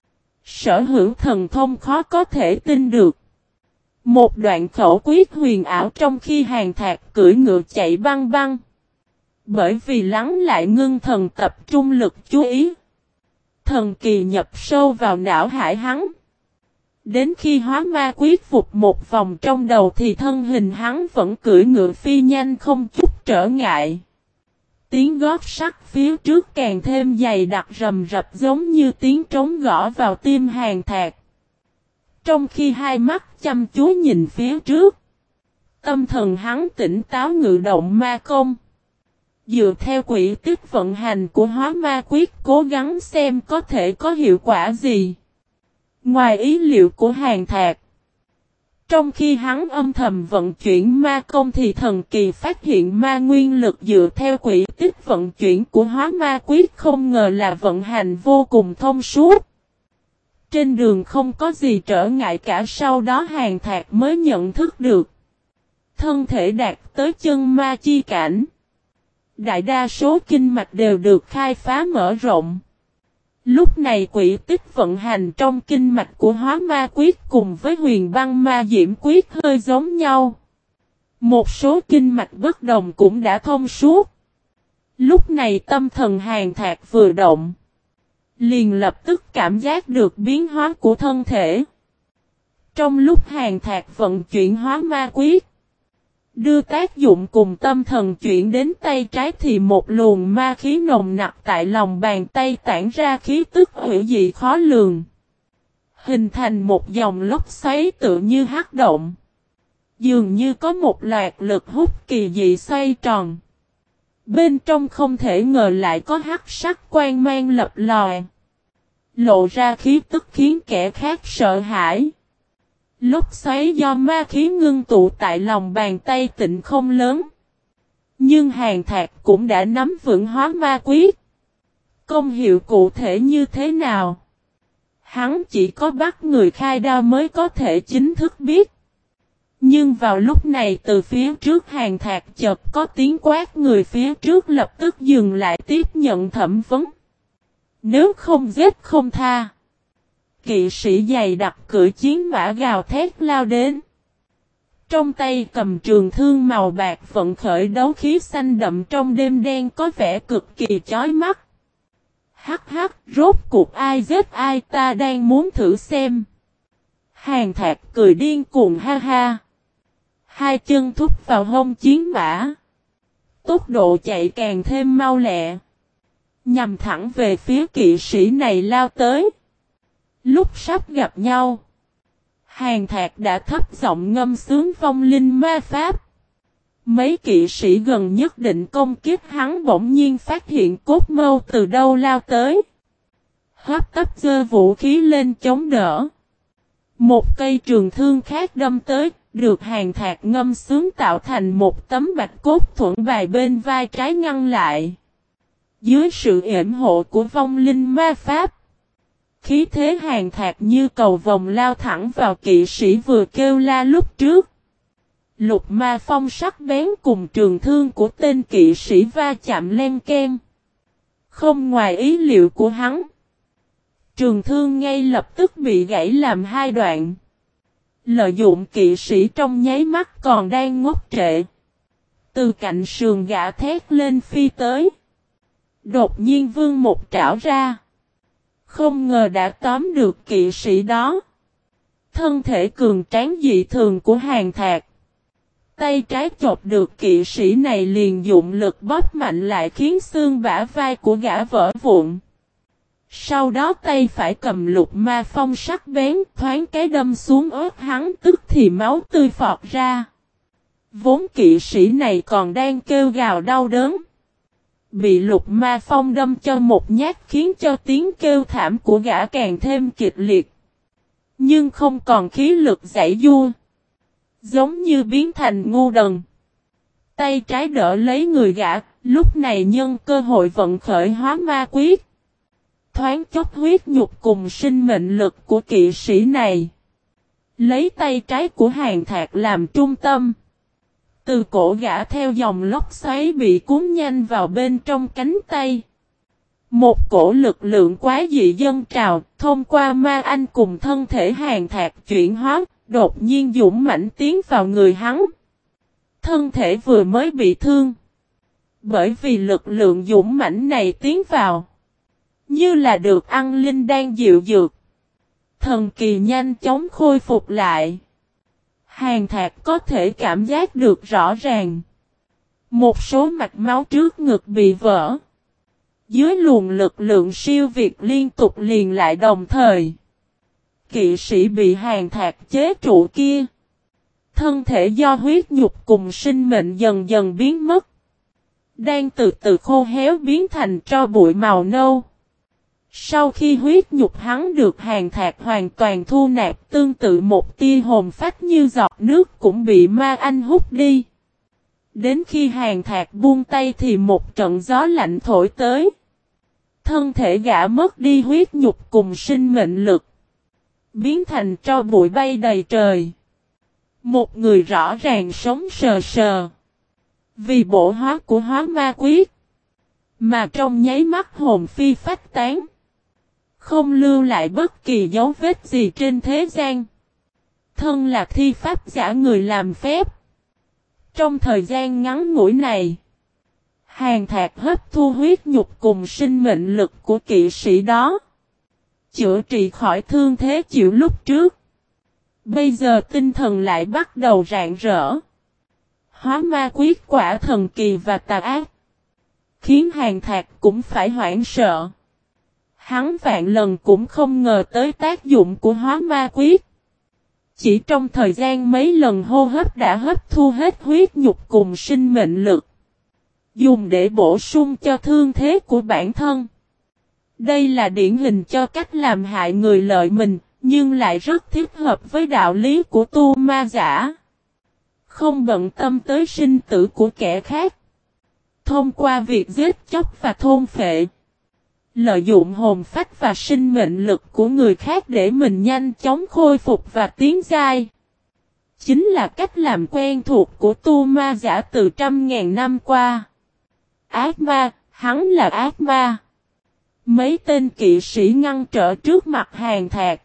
Sở hữu thần thông khó có thể tin được. Một đoạn khẩu quyết huyền ảo trong khi Hàn Thạc cưỡi ngựa chạy băng băng. Bởi vì lắng lại ngưng thần tập trung lực chú ý. Thần kỳ nhập sâu vào não hải hắn. Đến khi hóa ma quyết phục một vòng trong đầu thì thân hình hắn vẫn cưỡi ngựa phi nhanh không chút trở ngại. Tiếng gót sắt phía trước càng thêm dày đặc rầm rập giống như tiếng trống gõ vào tim Hàn Thạc. Trong khi hai mắt chăm chú nhìn phía trước, tâm thần hắn tỉnh táo ngự động ma công. Dựa theo quỹ tích vận hành của hóa ma quyết cố gắng xem có thể có hiệu quả gì. Ngoài ý liệu của Hàn Thạc. Trong khi hắn âm thầm vận chuyển ma công thì thần kỳ phát hiện ma nguyên lực dựa theo quỹ tích vận chuyển của hóa ma quyết không ngờ là vận hành vô cùng thông suốt. Trên đường không có gì trở ngại cả, sau đó Hàn Thạc mới nhận thức được. Thân thể đạt tới chân ma chi cảnh. Đại đa số kinh mạch đều được khai phá mở rộng. Lúc này quỹ tích vận hành trong kinh mạch của hóa ma quyết cùng với huyền băng ma diễm quyết hơi giống nhau. Một số kinh mạch bất đồng cũng đã thông suốt. Lúc này tâm thần Hàn Thạc vừa động. Liền lập tức cảm giác được biến hóa của thân thể. Trong lúc Hàn Thạc vận chuyển hóa ma quyết. Đưa tác dụng cùng tâm thần chuyển đến tay trái thì một luồng ma khí nồng nặc tại lòng bàn tay tản ra khí tức hủy dị khó lường. Hình thành một dòng lốc xoáy tựa như hắc động. Dường như có một loạt lực hút kỳ dị xoay tròn. Bên trong không thể ngờ lại có hắc sắc quang mang lập lòe. Lộ ra khí tức khiến kẻ khác sợ hãi. Lốc xoáy do ma khí ngưng tụ tại lòng bàn tay tịnh không lớn. Nhưng Hàn Thạc cũng đã nắm vững hóa ma quyết. Công hiệu cụ thể như thế nào? Hắn chỉ có bắt người khai đao mới có thể chính thức biết. Nhưng vào lúc này từ phía trước Hàn Thạc chợt có tiếng quát, người phía trước lập tức dừng lại tiếp nhận thẩm vấn. Nếu không giết không tha. Kỵ sĩ dày đặc cưỡi chiến mã gào thét lao đến. Trong tay cầm trường thương màu bạc vận khởi đấu khí xanh đậm trong đêm đen có vẻ cực kỳ chói mắt. Hắc hắc, rốt cuộc ai giết ai, ta đang muốn thử xem. Hàn Thạc cười điên cuồng ha ha. Hai chân thúc vào hông chiến mã. Tốc độ chạy càng thêm mau lẹ. Nhằm thẳng về phía kỵ sĩ này lao tới. Lúc sắp gặp nhau, Hàn Thạc đã thấp giọng ngâm sướng vong linh ma pháp. Mấy kỵ sĩ gần nhất định công kích hắn bỗng nhiên phát hiện cốt mâu từ đâu lao tới. Hấp tấp giơ vũ khí lên chống đỡ. Một cây trường thương khác đâm tới, được Hàn Thạc ngâm sướng tạo thành một tấm bạch cốt thuẫn bài bên vai trái ngăn lại. Dưới sự yểm hộ của vong linh ma pháp, khí thế Hàn Thạc như cầu vồng lao thẳng vào kỵ sĩ vừa kêu la lúc trước. Lục ma phong sắc bén cùng trường thương của tên kỵ sĩ va chạm len keng. Không ngoài ý liệu của hắn. Trường thương ngay lập tức bị gãy làm hai đoạn. Lợi dụng kỵ sĩ trong nháy mắt còn đang ngốc trệ. Từ cạnh sườn gã thét lên phi tới. Đột nhiên vươn một trảo ra. Không ngờ đã tóm được kỵ sĩ đó. Thân thể cường tráng dị thường của Hàn Thạc. Tay trái chộp được kỵ sĩ này liền dụng lực bóp mạnh lại khiến xương bả vai của gã vỡ vụn. Sau đó tay phải cầm lục ma phong sắc bén thoáng cái đâm xuống ớt hắn, tức thì máu tươi phọt ra. Vốn kỵ sĩ này còn đang kêu gào đau đớn. Bị Lục Ma Phong đâm cho một nhát khiến cho tiếng kêu thảm của gã càng thêm kịch liệt. Nhưng không còn khí lực giãy giụa. Giống như biến thành ngu đần. Tay trái đỡ lấy người gã, lúc này nhân cơ hội vận khởi hóa ma quyết. Thoáng chốc huyết nhục cùng sinh mệnh lực của kỵ sĩ này. Lấy tay trái của Hàn Thạc làm trung tâm. Từ cổ gã theo dòng lốc xoáy bị cuốn nhanh vào bên trong cánh tay. Một cổ lực lượng quá dị dâng trào, thông qua ma anh cùng thân thể Hàn Thạc chuyển hóa, đột nhiên dũng mãnh tiến vào người hắn. Thân thể vừa mới bị thương. Bởi vì lực lượng dũng mãnh này tiến vào. Như là được ăn linh đan dịu dược. Thần kỳ nhanh chóng khôi phục lại. Hàn Thạc có thể cảm giác được rõ ràng. Một số mạch máu trước ngực bị vỡ. Dưới luồng lực lượng siêu việt liên tục liền lại đồng thời. Kỵ sĩ bị Hàn Thạc chế trụ kia. Thân thể do huyết nhục cùng sinh mệnh dần dần biến mất. Đang từ từ khô héo biến thành tro bụi màu nâu. Sau khi huyết nhục hắn được Hàn Thạc hoàn toàn thu nạp, tương tự một tia hồn phách như giọt nước cũng bị ma anh hút đi. Đến khi Hàn Thạc buông tay thì một trận gió lạnh thổi tới. Thân thể gã mất đi huyết nhục cùng sinh mệnh lực. Biến thành tro bụi bay đầy trời. Một người rõ ràng sống sờ sờ. Vì bổ hóa của hóa ma quyết. Mà trong nháy mắt hồn phi phách tán. Không lưu lại bất kỳ dấu vết gì trên thế gian. Thân là thi pháp giả người làm phép. Trong thời gian ngắn ngủi này. Hàn Thạc hấp thu huyết nhục cùng sinh mệnh lực của kỵ sĩ đó. Chữa trị khỏi thương thế chịu lúc trước. Bây giờ tinh thần lại bắt đầu rạng rỡ. Hóa ma quyết quả thần kỳ và tà ác. Khiến Hàn Thạc cũng phải hoảng sợ. Hắn vạn lần cũng không ngờ tới tác dụng của hóa ma quyết. Chỉ trong thời gian mấy lần hô hấp đã hấp thu hết huyết nhục cùng sinh mệnh lực. Dùng để bổ sung cho thương thế của bản thân. Đây là điển hình cho cách làm hại người lợi mình, nhưng lại rất thích hợp với đạo lý của tu ma giả. Không bận tâm tới sinh tử của kẻ khác. Thông qua việc giết chóc và thôn phệ. Lợi dụng hồn phách và sinh mệnh lực của người khác để mình nhanh chóng khôi phục và tiến giai. Chính là cách làm quen thuộc của tu ma giả từ trăm ngàn năm qua. Ác ma, hắn là ác ma. Mấy tên kỵ sĩ ngăn trở trước mặt Hàn Thạc.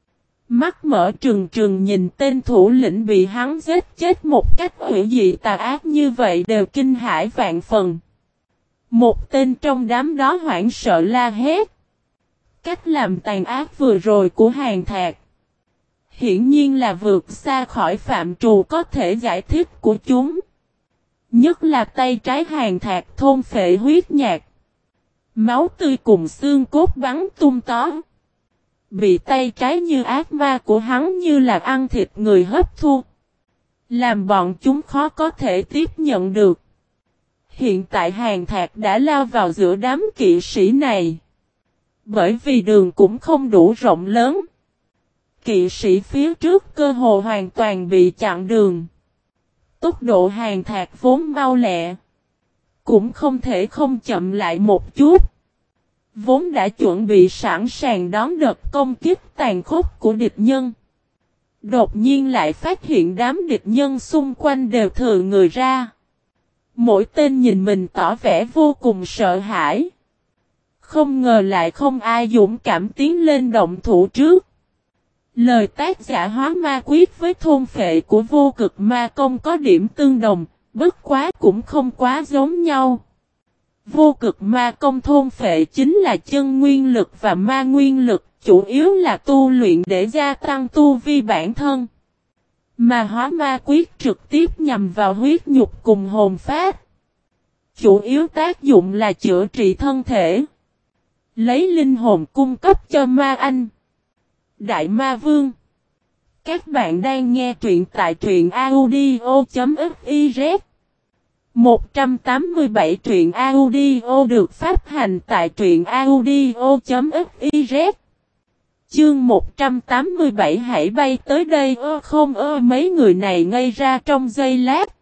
Mắt mở trừng trừng nhìn tên thủ lĩnh bị hắn giết chết một cách hủy dị tà ác như vậy đều kinh hãi vạn phần. Một tên trong đám đó hoảng sợ la hét. Cách làm tàn ác vừa rồi của Hàn Thạc. Hiển nhiên là vượt xa khỏi phạm trù có thể giải thích của chúng. Nhất là tay trái Hàn Thạc thôn phệ huyết nhạt. Máu tươi cùng xương cốt bắn tung tó. Bị tay trái như ác ma của hắn như là ăn thịt người hấp thu. Làm bọn chúng khó có thể tiếp nhận được. Hiện tại Hàn Thạc đã lao vào giữa đám kỵ sĩ này. Bởi vì đường cũng không đủ rộng lớn. Kỵ sĩ phía trước cơ hồ hoàn toàn bị chặn đường. Tốc độ Hàn Thạc vốn mau lẹ. Cũng không thể không chậm lại một chút. Vốn đã chuẩn bị sẵn sàng đón đợt công kích tàn khốc của địch nhân. Đột nhiên lại phát hiện đám địch nhân xung quanh đều thừa người ra. Mỗi tên nhìn mình tỏ vẻ vô cùng sợ hãi. Không ngờ lại không ai dũng cảm tiến lên động thủ trước. Lời tác giả hóa ma quyết với thôn phệ của vô cực ma công có điểm tương đồng, bất quá cũng không quá giống nhau. Vô cực ma công thôn phệ chính là chân nguyên lực và ma nguyên lực, chủ yếu là tu luyện để gia tăng tu vi bản thân. Mà hóa ma quyết trực tiếp nhằm vào huyết nhục cùng hồn phách. Chủ yếu tác dụng là chữa trị thân thể. Lấy linh hồn cung cấp cho ma anh. Đại Ma Vương. Các bạn đang nghe truyện tại truyện audio.fiz. 187 truyện audio được phát hành tại truyện audio.fiz. Chương 187 hãy bay tới đây không mấy người này ngây ra trong giây lát.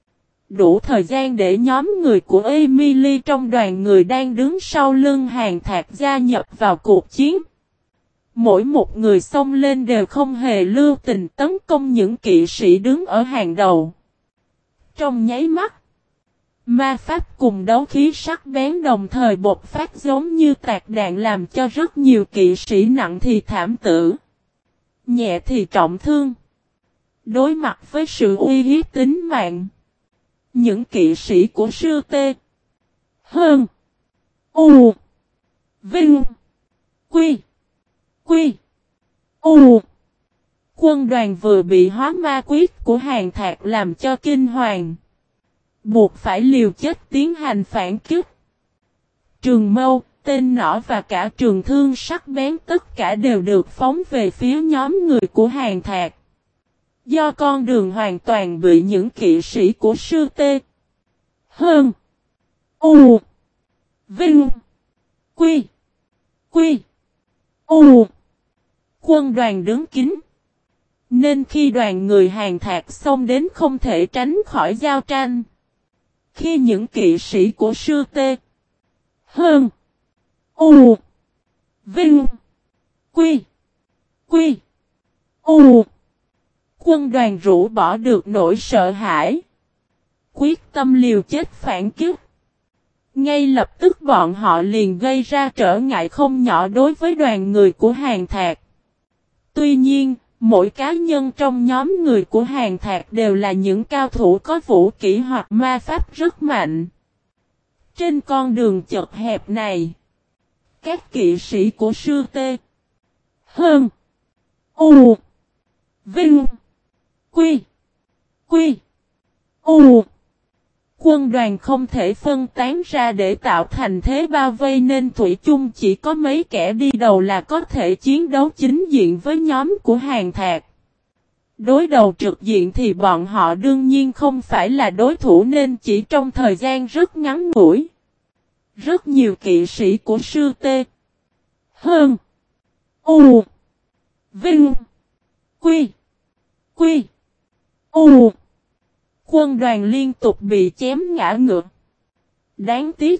Đủ thời gian để nhóm người của Emily trong đoàn người đang đứng sau lưng Hàn Thạc gia nhập vào cuộc chiến. Mỗi một người xông lên đều không hề lưu tình tấn công những kỵ sĩ đứng ở hàng đầu. Trong nháy mắt, ma pháp cùng đấu khí sắc bén đồng thời bộc phát giống như tạc đạn làm cho rất nhiều kỵ sĩ nặng thì thảm tử, nhẹ thì trọng thương. Đối mặt với sự uy hiếp tính mạng, những kỵ sĩ của sư Tê Hơn U Vinh Quy Quy U quân đoàn vừa bị hóa ma quyết của Hàn Thạc làm cho kinh hoàng, buộc phải liều chết tiến hành phản kích. Trường mâu, tên nỏ và cả trường thương sắc bén tất cả đều được phóng về phía nhóm người của Hàn Thạc. Do con đường hoàn toàn bị những kỵ sĩ của sư Tê Hơn U Vinh Quy Quy U quân đoàn đứng kín, nên khi đoàn người Hàn Thạc xông đến không thể tránh khỏi giao tranh. Khi những kỵ sĩ của sư Tê Hơn U Vinh Quy Quy U quân đoàn rũ bỏ được nỗi sợ hãi, quyết tâm liều chết phản kích. Ngay lập tức bọn họ liền gây ra trở ngại không nhỏ đối với đoàn người của Hàn Thạc. Tuy nhiên, mỗi cá nhân trong nhóm người của Hàn Thạc đều là những cao thủ có vũ kỹ hoặc ma pháp rất mạnh. Trên con đường chật hẹp này, các kỵ sĩ của sư Tê Hơn U Vinh Quy Quy U quân đoàn không thể phân tán ra để tạo thành thế bao vây nên thủy chung chỉ có mấy kẻ đi đầu là có thể chiến đấu chính diện với nhóm của Hàn Thạc. Đối đầu trực diện thì bọn họ đương nhiên không phải là đối thủ nên chỉ trong thời gian rất ngắn ngủi, rất nhiều kỵ sĩ của sư Tê Hơn U Vinh Quy Quy U quân đoàn liên tục bị chém ngã ngựa. Đáng tiếc,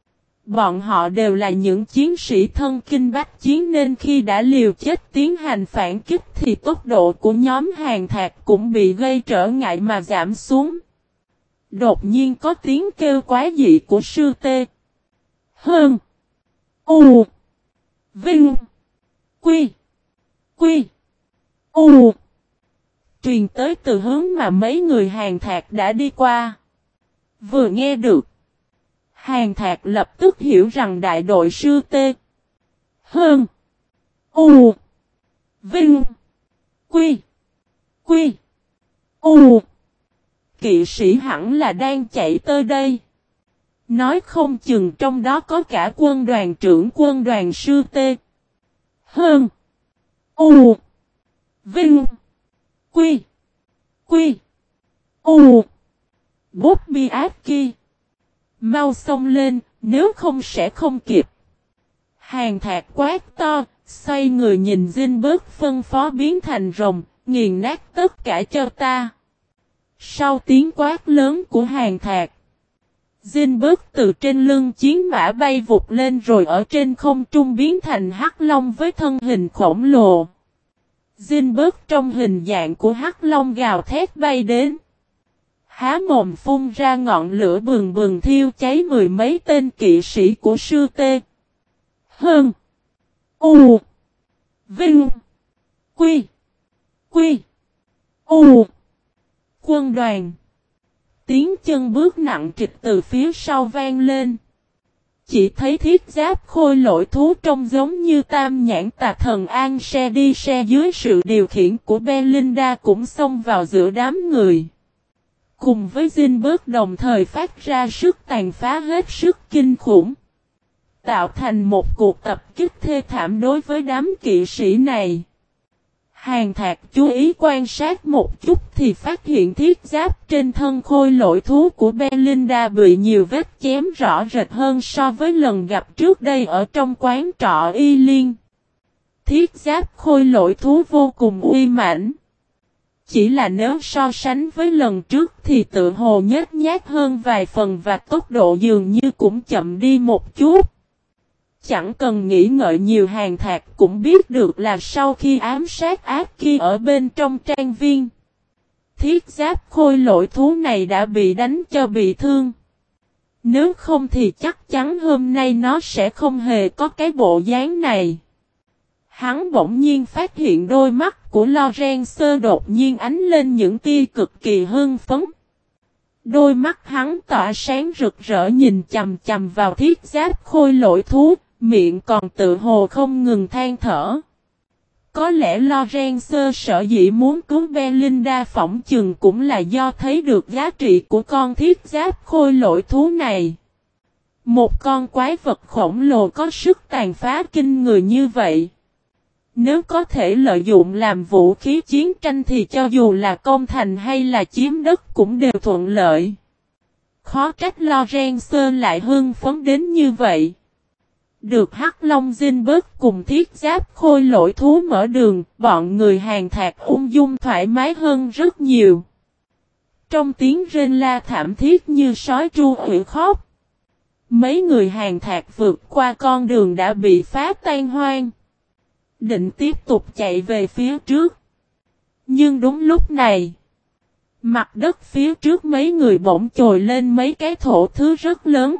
bọn họ đều là những chiến sĩ thân kinh bách chiến nên khi đã liều chết tiến hành phản kích thì tốc độ của nhóm Hàn Thạc cũng bị gây trở ngại mà giảm xuống. Đột nhiên có tiếng kêu quái dị của sư Tê Hơn U Vinh Quy Quy U truyền tới từ hướng mà mấy người Hàn Thạc đã đi qua. Vừa nghe được, Hàn Thạc lập tức hiểu rằng đại đội sư Tê Hơn U Vinh Quy Quy U kỵ sĩ hẳn là đang chạy tới đây. Nói không chừng trong đó có cả quân đoàn trưởng quân đoàn sư Tê Hơn U Vinh Quy Quy U Bobby Atki mau xông lên, nếu không sẽ không kịp. Hàn Thạc quát to, xoay người nhìn Zinberg phân phó biến thành rồng, nghiền nát tất cả cho ta. Sau tiếng quát lớn của Hàn Thạc, Zinberg từ trên lưng chiến mã bay vụt lên rồi ở trên không trung biến thành hắc long với thân hình khổng lồ. Zinberg trong hình dạng của hắc long gào thét bay đến, há mồm phun ra ngọn lửa bừng bừng thiêu cháy mười mấy tên kỵ sĩ của sư Tê Hơn U Vinh Quy Quy U quân đoàn. Tiếng chân bước nặng trịch từ phía sau vang lên. Chỉ thấy thiết giáp khôi lỗi thú trông giống như tam nhãn tà thần An xe đi xe dưới sự điều khiển của Belinda cũng xông vào giữa đám người. Cùng với Zinberg đồng thời phát ra sức tàn phá hết sức kinh khủng, tạo thành một cuộc tập kích thê thảm đối với đám kỵ sĩ này. Hàn Thạc chú ý quan sát một chút thì phát hiện thiết giáp trên thân khôi lỗi thú của Belinda bị nhiều vết chém rõ rệt hơn so với lần gặp trước đây ở trong quán trọ Y Liên. Thiết giáp khôi lỗi thú vô cùng uy mãnh. Chỉ là nếu so sánh với lần trước thì tự hồ nhếch nhác hơn vài phần và tốc độ dường như cũng chậm đi một chút. Chẳng cần nghĩ ngợi nhiều, Hàn Thạc cũng biết được là sau khi ám sát ác kia ở bên trong trang viên, thiết giáp khôi lỗi thú này đã bị đánh cho bị thương. Nếu không thì chắc chắn hôm nay nó sẽ không hề có cái bộ dáng này. Hắn bỗng nhiên phát hiện đôi mắt của Lorenzo đột nhiên ánh lên những tia cực kỳ hưng phấn. Đôi mắt hắn tỏa sáng rực rỡ nhìn chằm chằm vào thiết giáp khôi lỗi thú, miệng còn tự hồ không ngừng than thở. Có lẽ Lorenzo sợ dĩ muốn cứu Belinda phỏng chừng cũng là do thấy được giá trị của con thiết giáp khôi lỗi thú này. Một con quái vật khổng lồ có sức tàn phá kinh người như vậy. Nếu có thể lợi dụng làm vũ khí chiến tranh thì cho dù là công thành hay là chiếm đất cũng đều thuận lợi. Khó trách Lorenzo lại hưng phấn đến như vậy. Được Hắc Long Zinberg cùng thiết giáp khôi lỗi thú mở đường, bọn người Hàn Thạc ung dung thoải mái hơn rất nhiều. Trong tiếng rên la thảm thiết như sói tru hủy khóc, mấy người Hàn Thạc vượt qua con đường đã bị phá tan hoang. Định tiếp tục chạy về phía trước. Nhưng đúng lúc này, mặt đất phía trước mấy người bỗng trồi lên mấy cái thổ thứ rất lớn.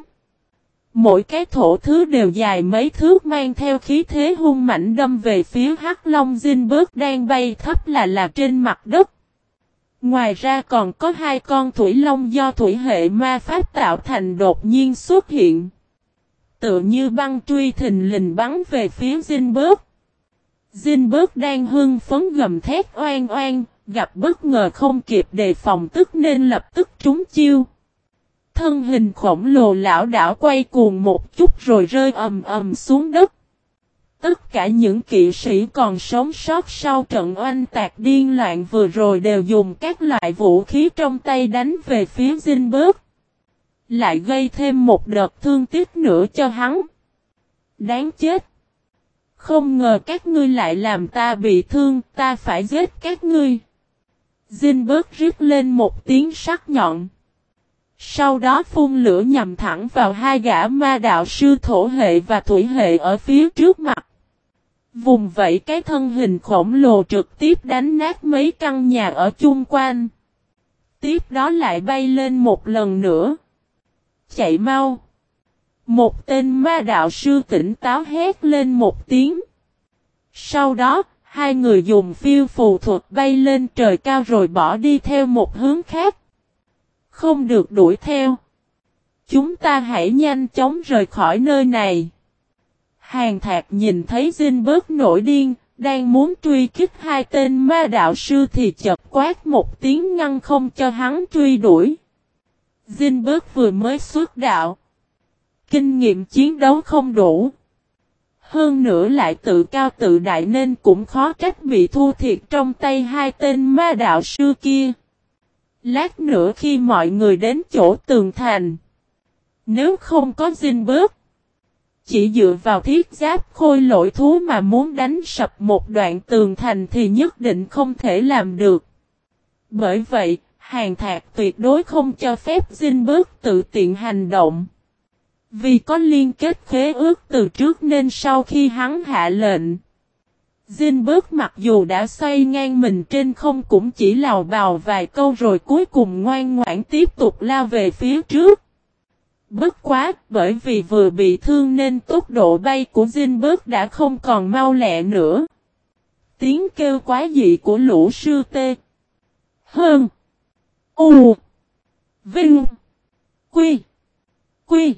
Mỗi cái thổ thứ đều dài mấy thước mang theo khí thế hung mạnh đâm về phía Hắc Long Zinberg đang bay thấp là trên mặt đất. Ngoài ra còn có hai con thủy long do thủy hệ ma pháp tạo thành đột nhiên xuất hiện. Tựa như băng truy thình lình bắn về phía Zinberg. Zinberg đang hưng phấn gầm thét oan oan, gặp bất ngờ không kịp đề phòng tức nên lập tức trúng chiêu. Thân hình khổng lồ lão đảo quay cuồng một chút rồi rơi ầm ầm xuống đất. Tất cả những kỵ sĩ còn sống sót sau trận oanh tạc điên loạn vừa rồi đều dùng các loại vũ khí trong tay đánh về phía Zinberg. Lại gây thêm một đợt thương tiếc nữa cho hắn. Đáng chết! Không ngờ các ngươi lại làm ta bị thương, ta phải giết các ngươi. Zinberg rít lên một tiếng sắc nhọn. Sau đó phun lửa nhằm thẳng vào hai gã ma đạo sư thổ hệ và thủy hệ ở phía trước mặt. Vùng vẫy cái thân hình khổng lồ trực tiếp đánh nát mấy căn nhà ở chung quanh. Tiếp đó lại bay lên một lần nữa. Chạy mau! Một tên ma đạo sư tỉnh táo hét lên một tiếng. Sau đó, hai người dùng phiêu phù thuật bay lên trời cao rồi bỏ đi theo một hướng khác. Không được đuổi theo. Chúng ta hãy nhanh chóng rời khỏi nơi này. Hàn Thạc nhìn thấy Zinberg nổi điên, đang muốn truy kích hai tên ma đạo sư thì chợt quát một tiếng ngăn không cho hắn truy đuổi. Zinberg vừa mới xuất đạo. Kinh nghiệm chiến đấu không đủ. Hơn nữa lại tự cao tự đại nên cũng khó trách bị thua thiệt trong tay hai tên ma đạo sư kia. Lát nữa khi mọi người đến chỗ tường thành, nếu không có Zinberg, chỉ dựa vào thiết giáp khôi lỗi thú mà muốn đánh sập một đoạn tường thành thì nhất định không thể làm được. Bởi vậy, Hàn Thạc tuyệt đối không cho phép Zinberg tự tiện hành động. Vì có liên kết khế ước từ trước nên sau khi hắn hạ lệnh, Zinberg mặc dù đã xoay ngang mình trên không cũng chỉ lào bào vài câu rồi cuối cùng ngoan ngoãn tiếp tục lao về phía trước. Bất quá, bởi vì vừa bị thương nên tốc độ bay của Zinberg đã không còn mau lẹ nữa. Tiếng kêu quái dị của lũ sư tê. Hơn. U. Vinh. Quy. Quy.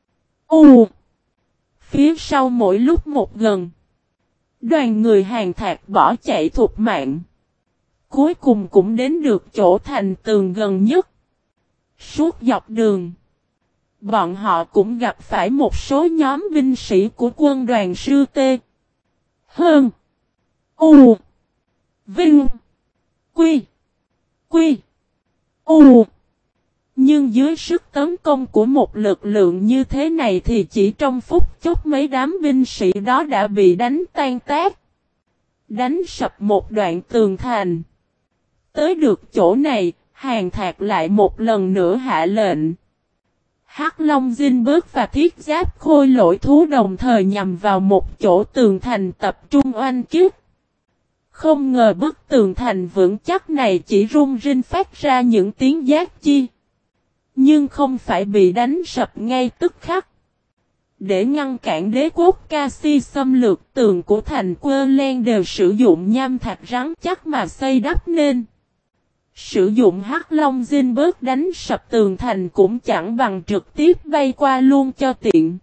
U. Phía sau mỗi lúc một gần. Đoàn người Hàn Thạc bỏ chạy thục mạng. Cuối cùng cũng đến được chỗ thành tường gần nhất. Suốt dọc đường, bọn họ cũng gặp phải một số nhóm binh sĩ của quân đoàn sư tê. Hơn. U. Vinh. Quy. Quy. U. Nhưng dưới sức tấn công của một lực lượng như thế này thì chỉ trong phút chốc mấy đám binh sĩ đó đã bị đánh tan tác. Đánh sập một đoạn tường thành. Tới được chỗ này, Hàn Thạc lại một lần nữa hạ lệnh. Hắc Long Zinberg và thiết giáp khôi lỗi thú đồng thời nhằm vào một chỗ tường thành tập trung oanh kích. Không ngờ bức tường thành vững chắc này chỉ rung rinh phát ra những tiếng giác chi. Nhưng không phải bị đánh sập ngay tức khắc. Để ngăn cản đế quốc Casi xâm lược, tường của thành Querlen đều sử dụng nham thạch rắn chắc mà xây đắp nên. Sử dụng Hắc Long Zinberg đánh sập tường thành cũng chẳng bằng trực tiếp bay qua luôn cho tiện.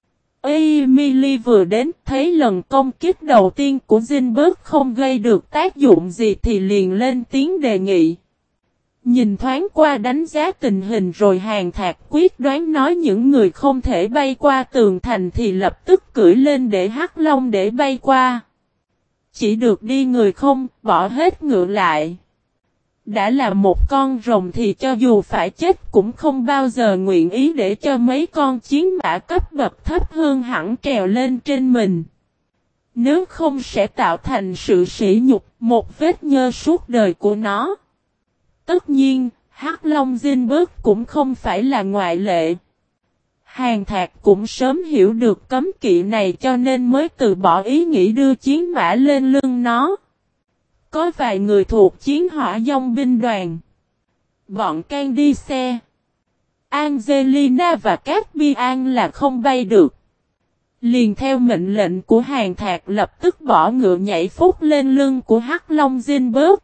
Emily vừa đến thấy lần công kích đầu tiên của Zinberg không gây được tác dụng gì thì liền lên tiếng đề nghị. Nhìn thoáng qua đánh giá tình hình rồi Hàn Thạc quyết đoán nói những người không thể bay qua tường thành thì lập tức cưỡi lên để Hắc Long để bay qua. Chỉ được đi người không, bỏ hết ngựa lại. Đã là một con rồng thì cho dù phải chết cũng không bao giờ nguyện ý để cho mấy con chiến mã cấp bậc thấp hơn hẳn trèo lên trên mình. Nếu không sẽ tạo thành sự sỉ nhục, một vết nhơ suốt đời của nó. Tất nhiên, Hắc Long Zinberg cũng không phải là ngoại lệ. Hàn Thạc cũng sớm hiểu được cấm kỵ này cho nên mới từ bỏ ý nghĩ đưa chiến mã lên lưng nó. Có vài người thuộc chiến hỏa dòng binh đoàn. Bọn Candice, Angelina và Caspian là không bay được. Liền theo mệnh lệnh của Hàn Thạc lập tức bỏ ngựa nhảy phút lên lưng của Hắc Long Zinberg.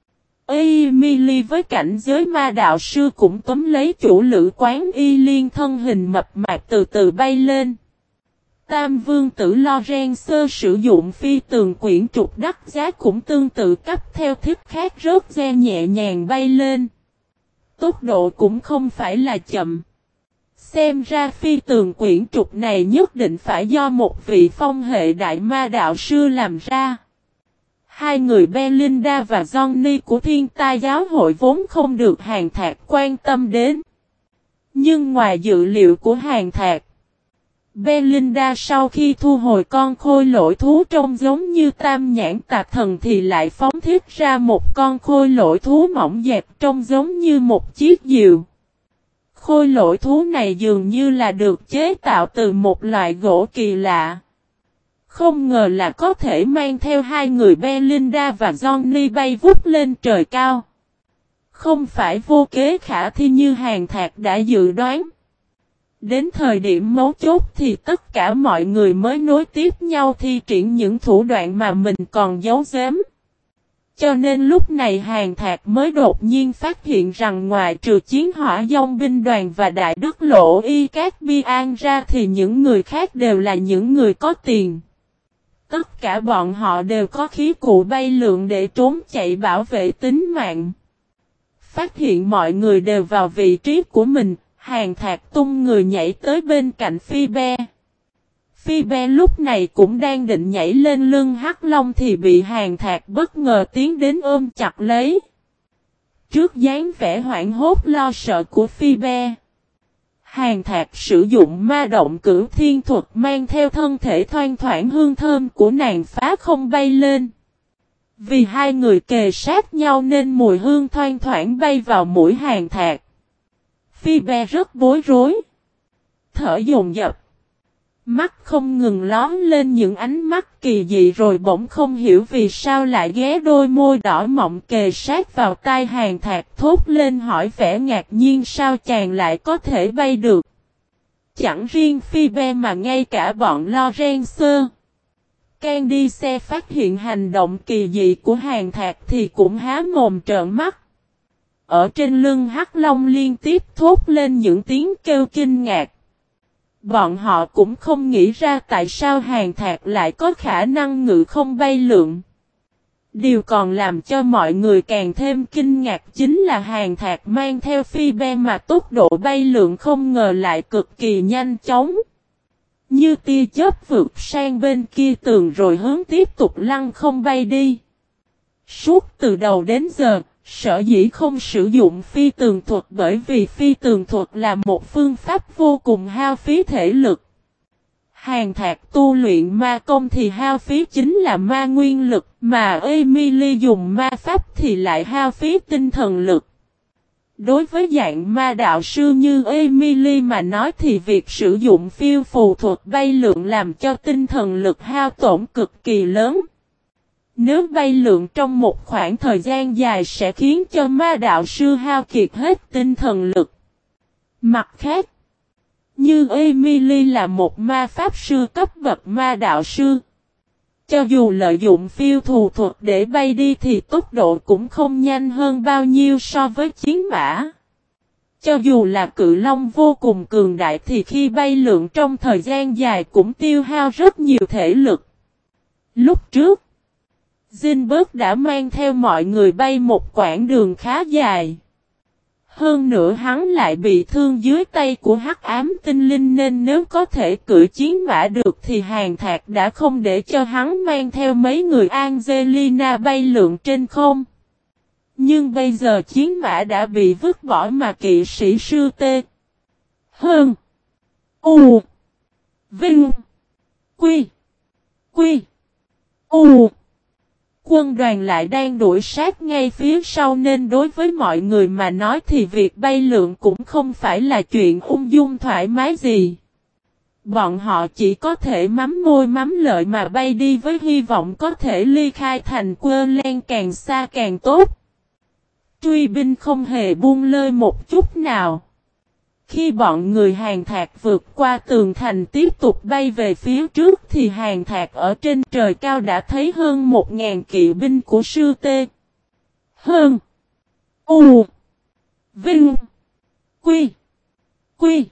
Emily với cảnh giới ma đạo sư cũng tóm lấy chủ lữ quán y liên thân hình mập mạp từ từ bay lên. Tam vương tử Lorenzo sử dụng phi tường quyển trục đắt giá cũng tương tự cấp theo thích khác rớt ra nhẹ nhàng bay lên. Tốc độ cũng không phải là chậm. Xem ra phi tường quyển trục này nhất định phải do một vị phong hệ đại ma đạo sư làm ra. Hai người Belinda và Johnny của Thiên Tai giáo hội vốn không được Hàn Thạc quan tâm đến. Nhưng ngoài dự liệu của Hàn Thạc, Belinda sau khi thu hồi con khôi lỗi thú trông giống như tam nhãn tạc thần thì lại phóng thiết ra một con khôi lỗi thú mỏng dẹp trông giống như một chiếc diều. Khôi lỗi thú này dường như là được chế tạo từ một loại gỗ kỳ lạ. Không ngờ là có thể mang theo hai người Belinda và Johnny bay vút lên trời cao. Không phải vô kế khả thi như Hàn Thạc đã dự đoán. Đến thời điểm mấu chốt thì tất cả mọi người mới nối tiếp nhau thi triển những thủ đoạn mà mình còn giấu giếm. Cho nên lúc này Hàn Thạc mới đột nhiên phát hiện rằng ngoài trừ chiến hỏa dòng binh đoàn và đại đức lộ y các bi an ra thì những người khác đều là những người có tiền. Tất cả bọn họ đều có khí cụ bay lượn để trốn chạy bảo vệ tính mạng. Phát hiện mọi người đều vào vị trí của mình, Hàn Thạc tung người nhảy tới bên cạnh Phi-be. Phi-be lúc này cũng đang định nhảy lên lưng Hắc Long thì bị Hàn Thạc bất ngờ tiến đến ôm chặt lấy. Trước dáng vẻ hoảng hốt lo sợ của Phi-be, Hàn Thạc sử dụng ma động cửu thiên thuật mang theo thân thể thoang thoảng hương thơm của nàng phá không bay lên. Vì hai người kề sát nhau nên mùi hương thoang thoảng bay vào mũi Hàn Thạc. Phi-be rất bối rối, thở dồn dập, mắt không ngừng lóm lên những ánh mắt kỳ dị rồi bỗng không hiểu vì sao lại ghé đôi môi đỏ mọng kề sát vào tai Hàn Thạc thốt lên hỏi vẻ ngạc nhiên sao chàng lại có thể bay được. Chẳng riêng Phi-be mà ngay cả bọn Lorenzo, Candice phát hiện hành động kỳ dị của Hàn Thạc thì cũng há mồm trợn mắt. Ở trên lưng Hắc Long liên tiếp thốt lên những tiếng kêu kinh ngạc. Bọn họ cũng không nghĩ ra tại sao Hàn Thạc lại có khả năng ngự không bay lượn. Điều còn làm cho mọi người càng thêm kinh ngạc chính là Hàn Thạc mang theo Phi-be mà tốc độ bay lượn không ngờ lại cực kỳ nhanh chóng. Như tia chớp vượt sang bên kia tường rồi hướng tiếp tục lăn không bay đi. Suốt từ đầu đến giờ, sở dĩ không sử dụng phi tường thuật bởi vì phi tường thuật là một phương pháp vô cùng hao phí thể lực. Hàn Thạc tu luyện ma công thì hao phí chính là ma nguyên lực, mà Emily dùng ma pháp thì lại hao phí tinh thần lực. Đối với dạng ma đạo sư như Emily mà nói thì việc sử dụng phiêu phù thuật bay lượn làm cho tinh thần lực hao tổn cực kỳ lớn. Nếu bay lượn trong một khoảng thời gian dài sẽ khiến cho ma đạo sư hao kiệt hết tinh thần lực. Mặt khác, như Emily là một ma pháp sư cấp bậc ma đạo sư. Cho dù lợi dụng phiêu phù thuật để bay đi thì tốc độ cũng không nhanh hơn bao nhiêu so với chiến mã. Cho dù là cự long vô cùng cường đại thì khi bay lượn trong thời gian dài cũng tiêu hao rất nhiều thể lực. Lúc trước, Zinberg đã mang theo mọi người bay một quãng đường khá dài. Hơn nữa hắn lại bị thương dưới tay của hắc ám tinh linh nên nếu có thể cưỡi chiến mã được thì Hàn Thạc đã không để cho hắn mang theo mấy người Angelina bay lượn trên không. Nhưng bây giờ chiến mã đã bị vứt bỏ mà kỵ sĩ sư T. Hơn. U. Vinh. Quy. Quy. U. Quân đoàn lại đang đuổi sát ngay phía sau nên đối với mọi người mà nói thì việc bay lượn cũng không phải là chuyện ung dung thoải mái gì. Bọn họ chỉ có thể mắm môi mắm lợi mà bay đi với hy vọng có thể ly khai thành Queensland càng xa càng tốt. Truy binh không hề buông lơi một chút nào. Khi bọn người Hàn Thạc vượt qua tường thành tiếp tục bay về phía trước thì Hàn Thạc ở trên trời cao đã thấy hơn 1.000 kỵ binh của sư T. Hơn. U. Vinh. Quy. Quy.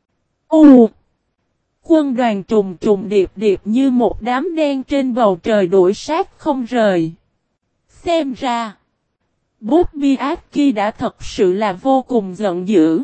U. Quân đoàn trùng trùng điệp điệp như một đám đen trên bầu trời đuổi sát không rời. Xem ra, Bobby Atki đã thật sự là vô cùng giận dữ.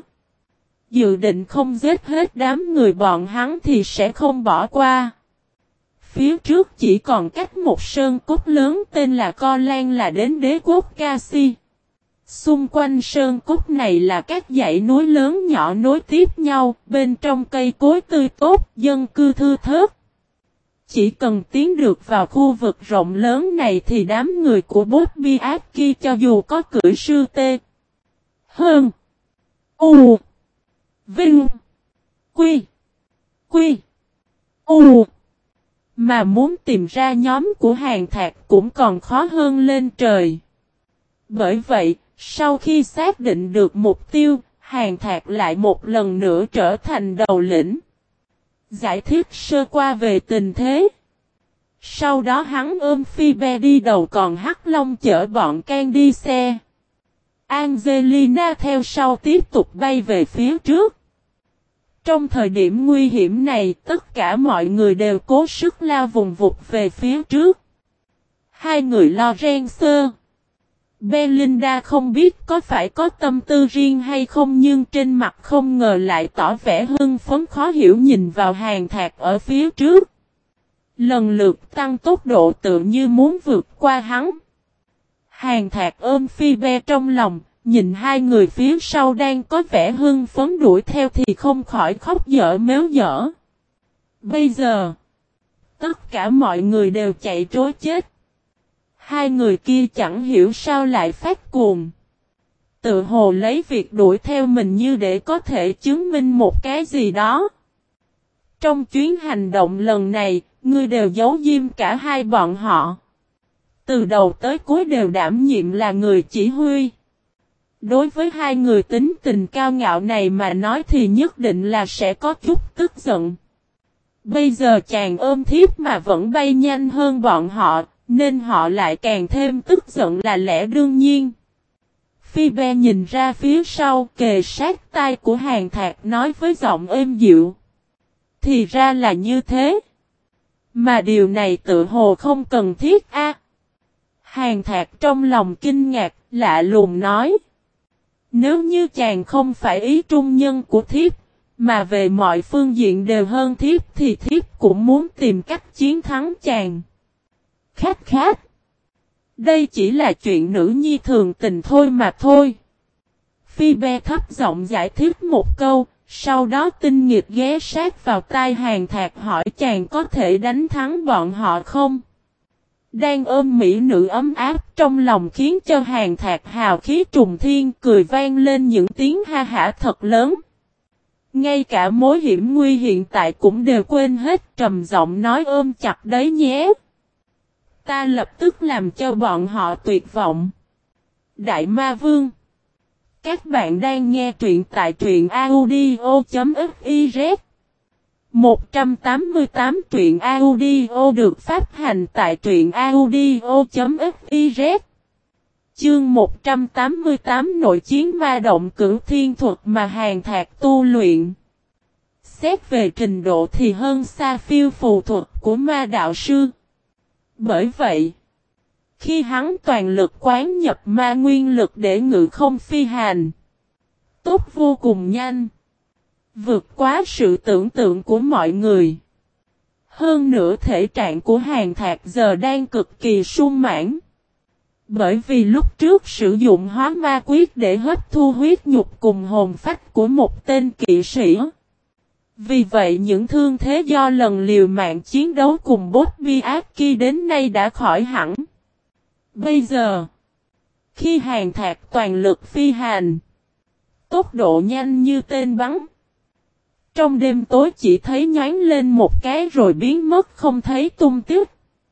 Dự định không giết hết đám người bọn hắn thì sẽ không bỏ qua. Phía trước chỉ còn cách một sơn cốt lớn tên là Co Lan là đến đế quốc Kasi. Xung quanh sơn cốt này là các dãy núi lớn nhỏ nối tiếp nhau, bên trong cây cối tươi tốt, dân cư thưa thớt. Chỉ cần tiến được vào khu vực rộng lớn này thì đám người của Bobby Atki cho dù có cưỡi sư T. Hơn. U. Vinh. Quy. Quy. U. Mà muốn tìm ra nhóm của Hàn Thạc cũng còn khó hơn lên trời. Bởi vậy, sau khi xác định được mục tiêu, Hàn Thạc lại một lần nữa trở thành đầu lĩnh. Giải thích sơ qua về tình thế. Sau đó hắn ôm Phoebe đi đầu còn Hắc Long chở bọn Can đi xe. Angelina theo sau tiếp tục bay về phía trước. Trong thời điểm nguy hiểm này, tất cả mọi người đều cố sức lao vùng vụt về phía trước. Hai người lo ren sơ. Belinda không biết có phải có tâm tư riêng hay không nhưng trên mặt không ngờ lại tỏ vẻ hưng phấn khó hiểu nhìn vào Hàn Thạc ở phía trước. Lần lượt tăng tốc độ tự như muốn vượt qua hắn. Hàn Thạc ôm Phoebe trong lòng, nhìn hai người phía sau đang có vẻ hưng phấn đuổi theo thì không khỏi khóc dở méo dở. Bây giờ, tất cả mọi người đều chạy trối chết. Hai người kia chẳng hiểu sao lại phát cuồng. Tự hồ lấy việc đuổi theo mình như để có thể chứng minh một cái gì đó. Trong chuyến hành động lần này, ngươi đều giấu diêm cả hai bọn họ. Từ đầu tới cuối đều đảm nhiệm là người chỉ huy. Đối với hai người tính tình cao ngạo này mà nói thì nhất định là sẽ có chút tức giận. Bây giờ chàng ôm thiếp mà vẫn bay nhanh hơn bọn họ, nên họ lại càng thêm tức giận là lẽ đương nhiên. Phoebe nhìn ra phía sau kề sát tai của Hàn Thạc nói với giọng êm dịu. Thì ra là như thế. Mà điều này tự hồ không cần thiết a. Hàn Thạc trong lòng kinh ngạc, lạ lùng nói. Nếu như chàng không phải ý trung nhân của thiếp, mà về mọi phương diện đều hơn thiếp thì thiếp cũng muốn tìm cách chiến thắng chàng. Khát khát. Đây chỉ là chuyện nữ nhi thường tình thôi mà thôi. Phi Be thấp giọng giải thích một câu, sau đó tinh nghịch ghé sát vào tai Hàn Thạc hỏi chàng có thể đánh thắng bọn họ không? Đang ôm mỹ nữ ấm áp trong lòng khiến cho Hàn Thạc hào khí trùng thiên cười vang lên những tiếng ha hả thật lớn. Ngay cả mối hiểm nguy hiện tại cũng đều quên hết trầm giọng nói ôm chặt đấy nhé. Ta lập tức làm cho bọn họ tuyệt vọng. Đại Ma Vương. Các bạn đang nghe truyện tại truyện audio.fiz 188 truyện audio được phát hành tại truyện audio.fiz. Chương 188 nội chiến ma động cửu thiên thuật mà Hàn Thạc tu luyện. Xét về trình độ thì hơn xa phiêu phù thuật của ma đạo sư. Bởi vậy, khi hắn toàn lực quán nhập ma nguyên lực để ngự không phi hành, tốc vô cùng nhanh, vượt quá sự tưởng tượng của mọi người. Hơn nữa thể trạng của Hàn Thạc giờ đang cực kỳ sung mãn. Bởi vì lúc trước sử dụng hóa ma quyết để hấp thu huyết nhục cùng hồn phách của một tên kỵ sĩ. Vì vậy những thương thế do lần liều mạng chiến đấu cùng Bobby Aki đến nay đã khỏi hẳn. Bây giờ, khi Hàn Thạc toàn lực phi hành, tốc độ nhanh như tên bắn. Trong đêm tối chỉ thấy nhoáng lên một cái rồi biến mất không thấy tung tích.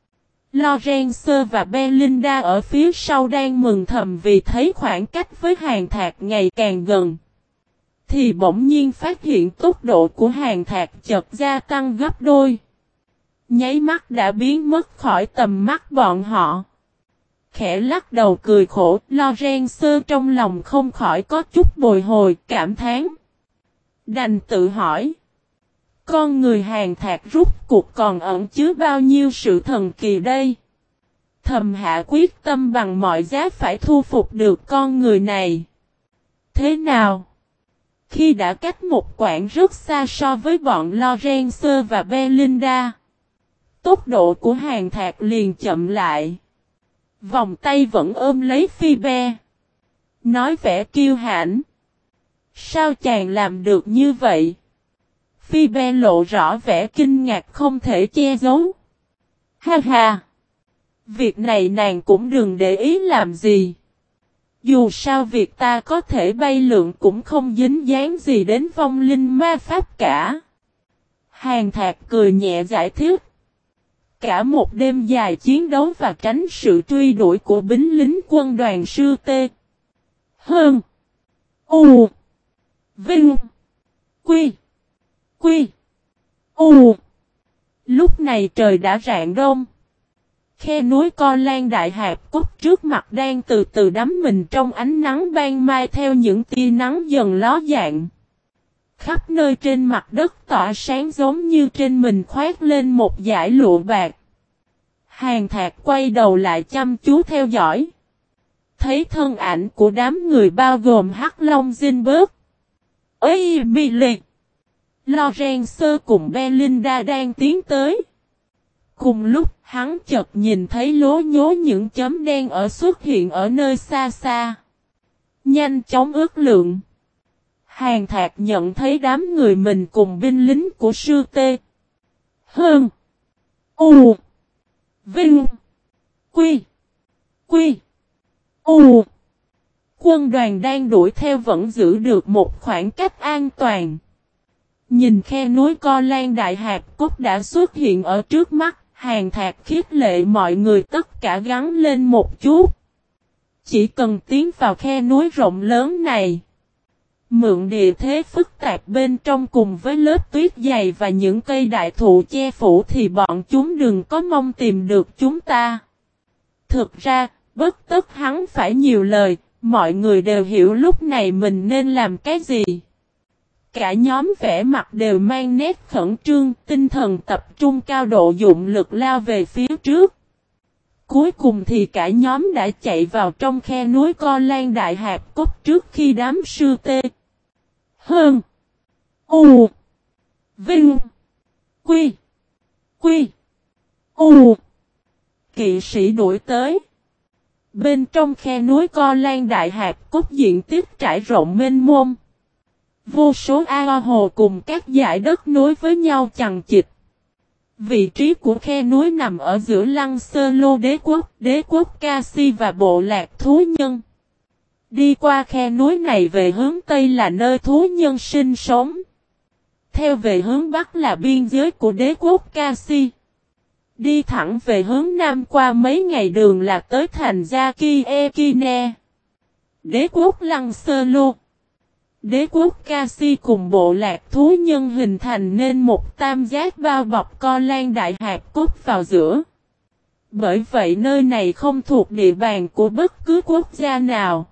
Lorenzo và Belinda ở phía sau đang mừng thầm vì thấy khoảng cách với Hàn Thạc ngày càng gần. Thì bỗng nhiên phát hiện tốc độ của Hàn Thạc chợt gia tăng gấp đôi. Nháy mắt đã biến mất khỏi tầm mắt bọn họ. Khẽ lắc đầu cười khổ, Lorenzo trong lòng không khỏi có chút bồi hồi, cảm thán. Đành tự hỏi. Con người Hàn Thạc rút cuộc còn ẩn chứa bao nhiêu sự thần kỳ đây? Thầm hạ quyết tâm bằng mọi giá phải thu phục được con người này. Thế nào? Khi đã cách một quãng rất xa so với bọn Lorenzo và Belinda, tốc độ của Hàn Thạc liền chậm lại. Vòng tay vẫn ôm lấy Phi Be. Nói vẻ kiêu hãnh. Sao chàng làm được như vậy? Phi Be lộ rõ vẻ kinh ngạc không thể che giấu. Ha ha! Việc này nàng cũng đừng để ý làm gì. Dù sao việc ta có thể bay lượn cũng không dính dáng gì đến vong linh ma pháp cả. Hàn Thạc cười nhẹ giải thích. Cả một đêm dài chiến đấu và tránh sự truy đuổi của binh lính quân đoàn sư T. Hơn. U. Vinh. Quy. Quy. U. Lúc này trời đã rạng đông. Khe núi Co Lan Đại Hạp Cốc trước mặt đang từ từ đắm mình trong ánh nắng ban mai theo những tia nắng dần ló dạng. Khắp nơi trên mặt đất tỏa sáng giống như trên mình khoác lên một dải lụa bạc. Hàn Thạc quay đầu lại chăm chú theo dõi. Thấy thân ảnh của đám người bao gồm Hắc Long Zinberg, Emily, Lorenzo cùng Belinda đang tiến tới. Cùng lúc hắn chợt nhìn thấy lố nhố những chấm đen xuất hiện ở nơi xa xa. Nhanh chóng ước lượng. Hàn Thạc nhận thấy đám người mình cùng binh lính của sư T. Hơn. U. Vinh. Quy. Quy. U. Quân đoàn đang đuổi theo vẫn giữ được một khoảng cách an toàn. Nhìn khe núi Co Lan Đại Hạp Cốc đã xuất hiện ở trước mắt, Hàn Thạc khiết lệ mọi người tất cả gắn lên một chút. Chỉ cần tiến vào khe núi rộng lớn này, mượn địa thế phức tạp bên trong cùng với lớp tuyết dày và những cây đại thụ che phủ thì bọn chúng đừng có mong tìm được chúng ta. Thực ra, bất tất hắn phải nhiều lời, mọi người đều hiểu lúc này mình nên làm cái gì. Cả nhóm vẻ mặt đều mang nét khẩn trương, tinh thần tập trung cao độ dụng lực lao về phía trước. Cuối cùng thì cả nhóm đã chạy vào trong khe núi Co Lan Đại Hạp Cốc trước khi đám sư T. Hơn. U. Vinh. Quy. Quy. U. Kỵ sĩ đuổi tới. Bên trong khe núi Co Lan Đại Hạp Cốt diện tích trải rộng mênh mông. Vô số ao hồ cùng các dải đất nối với nhau chằng chịt. Vị trí của khe núi nằm ở giữa Lăng Sơ Lô đế quốc Ca-si và bộ lạc thú nhân. Đi qua khe núi này về hướng Tây là nơi thú nhân sinh sống. Theo về hướng Bắc là biên giới của đế quốc Ca-si. Đi thẳng về hướng Nam qua mấy ngày đường là tới thành Gia-ki-e-ki-ne. Đế quốc Lăng Sơ Lô. Đế quốc Ca-si cùng bộ lạc thú nhân hình thành nên một tam giác bao bọc Co Lan Đại Hạp Cốt vào giữa. Bởi vậy nơi này không thuộc địa bàn của bất cứ quốc gia nào.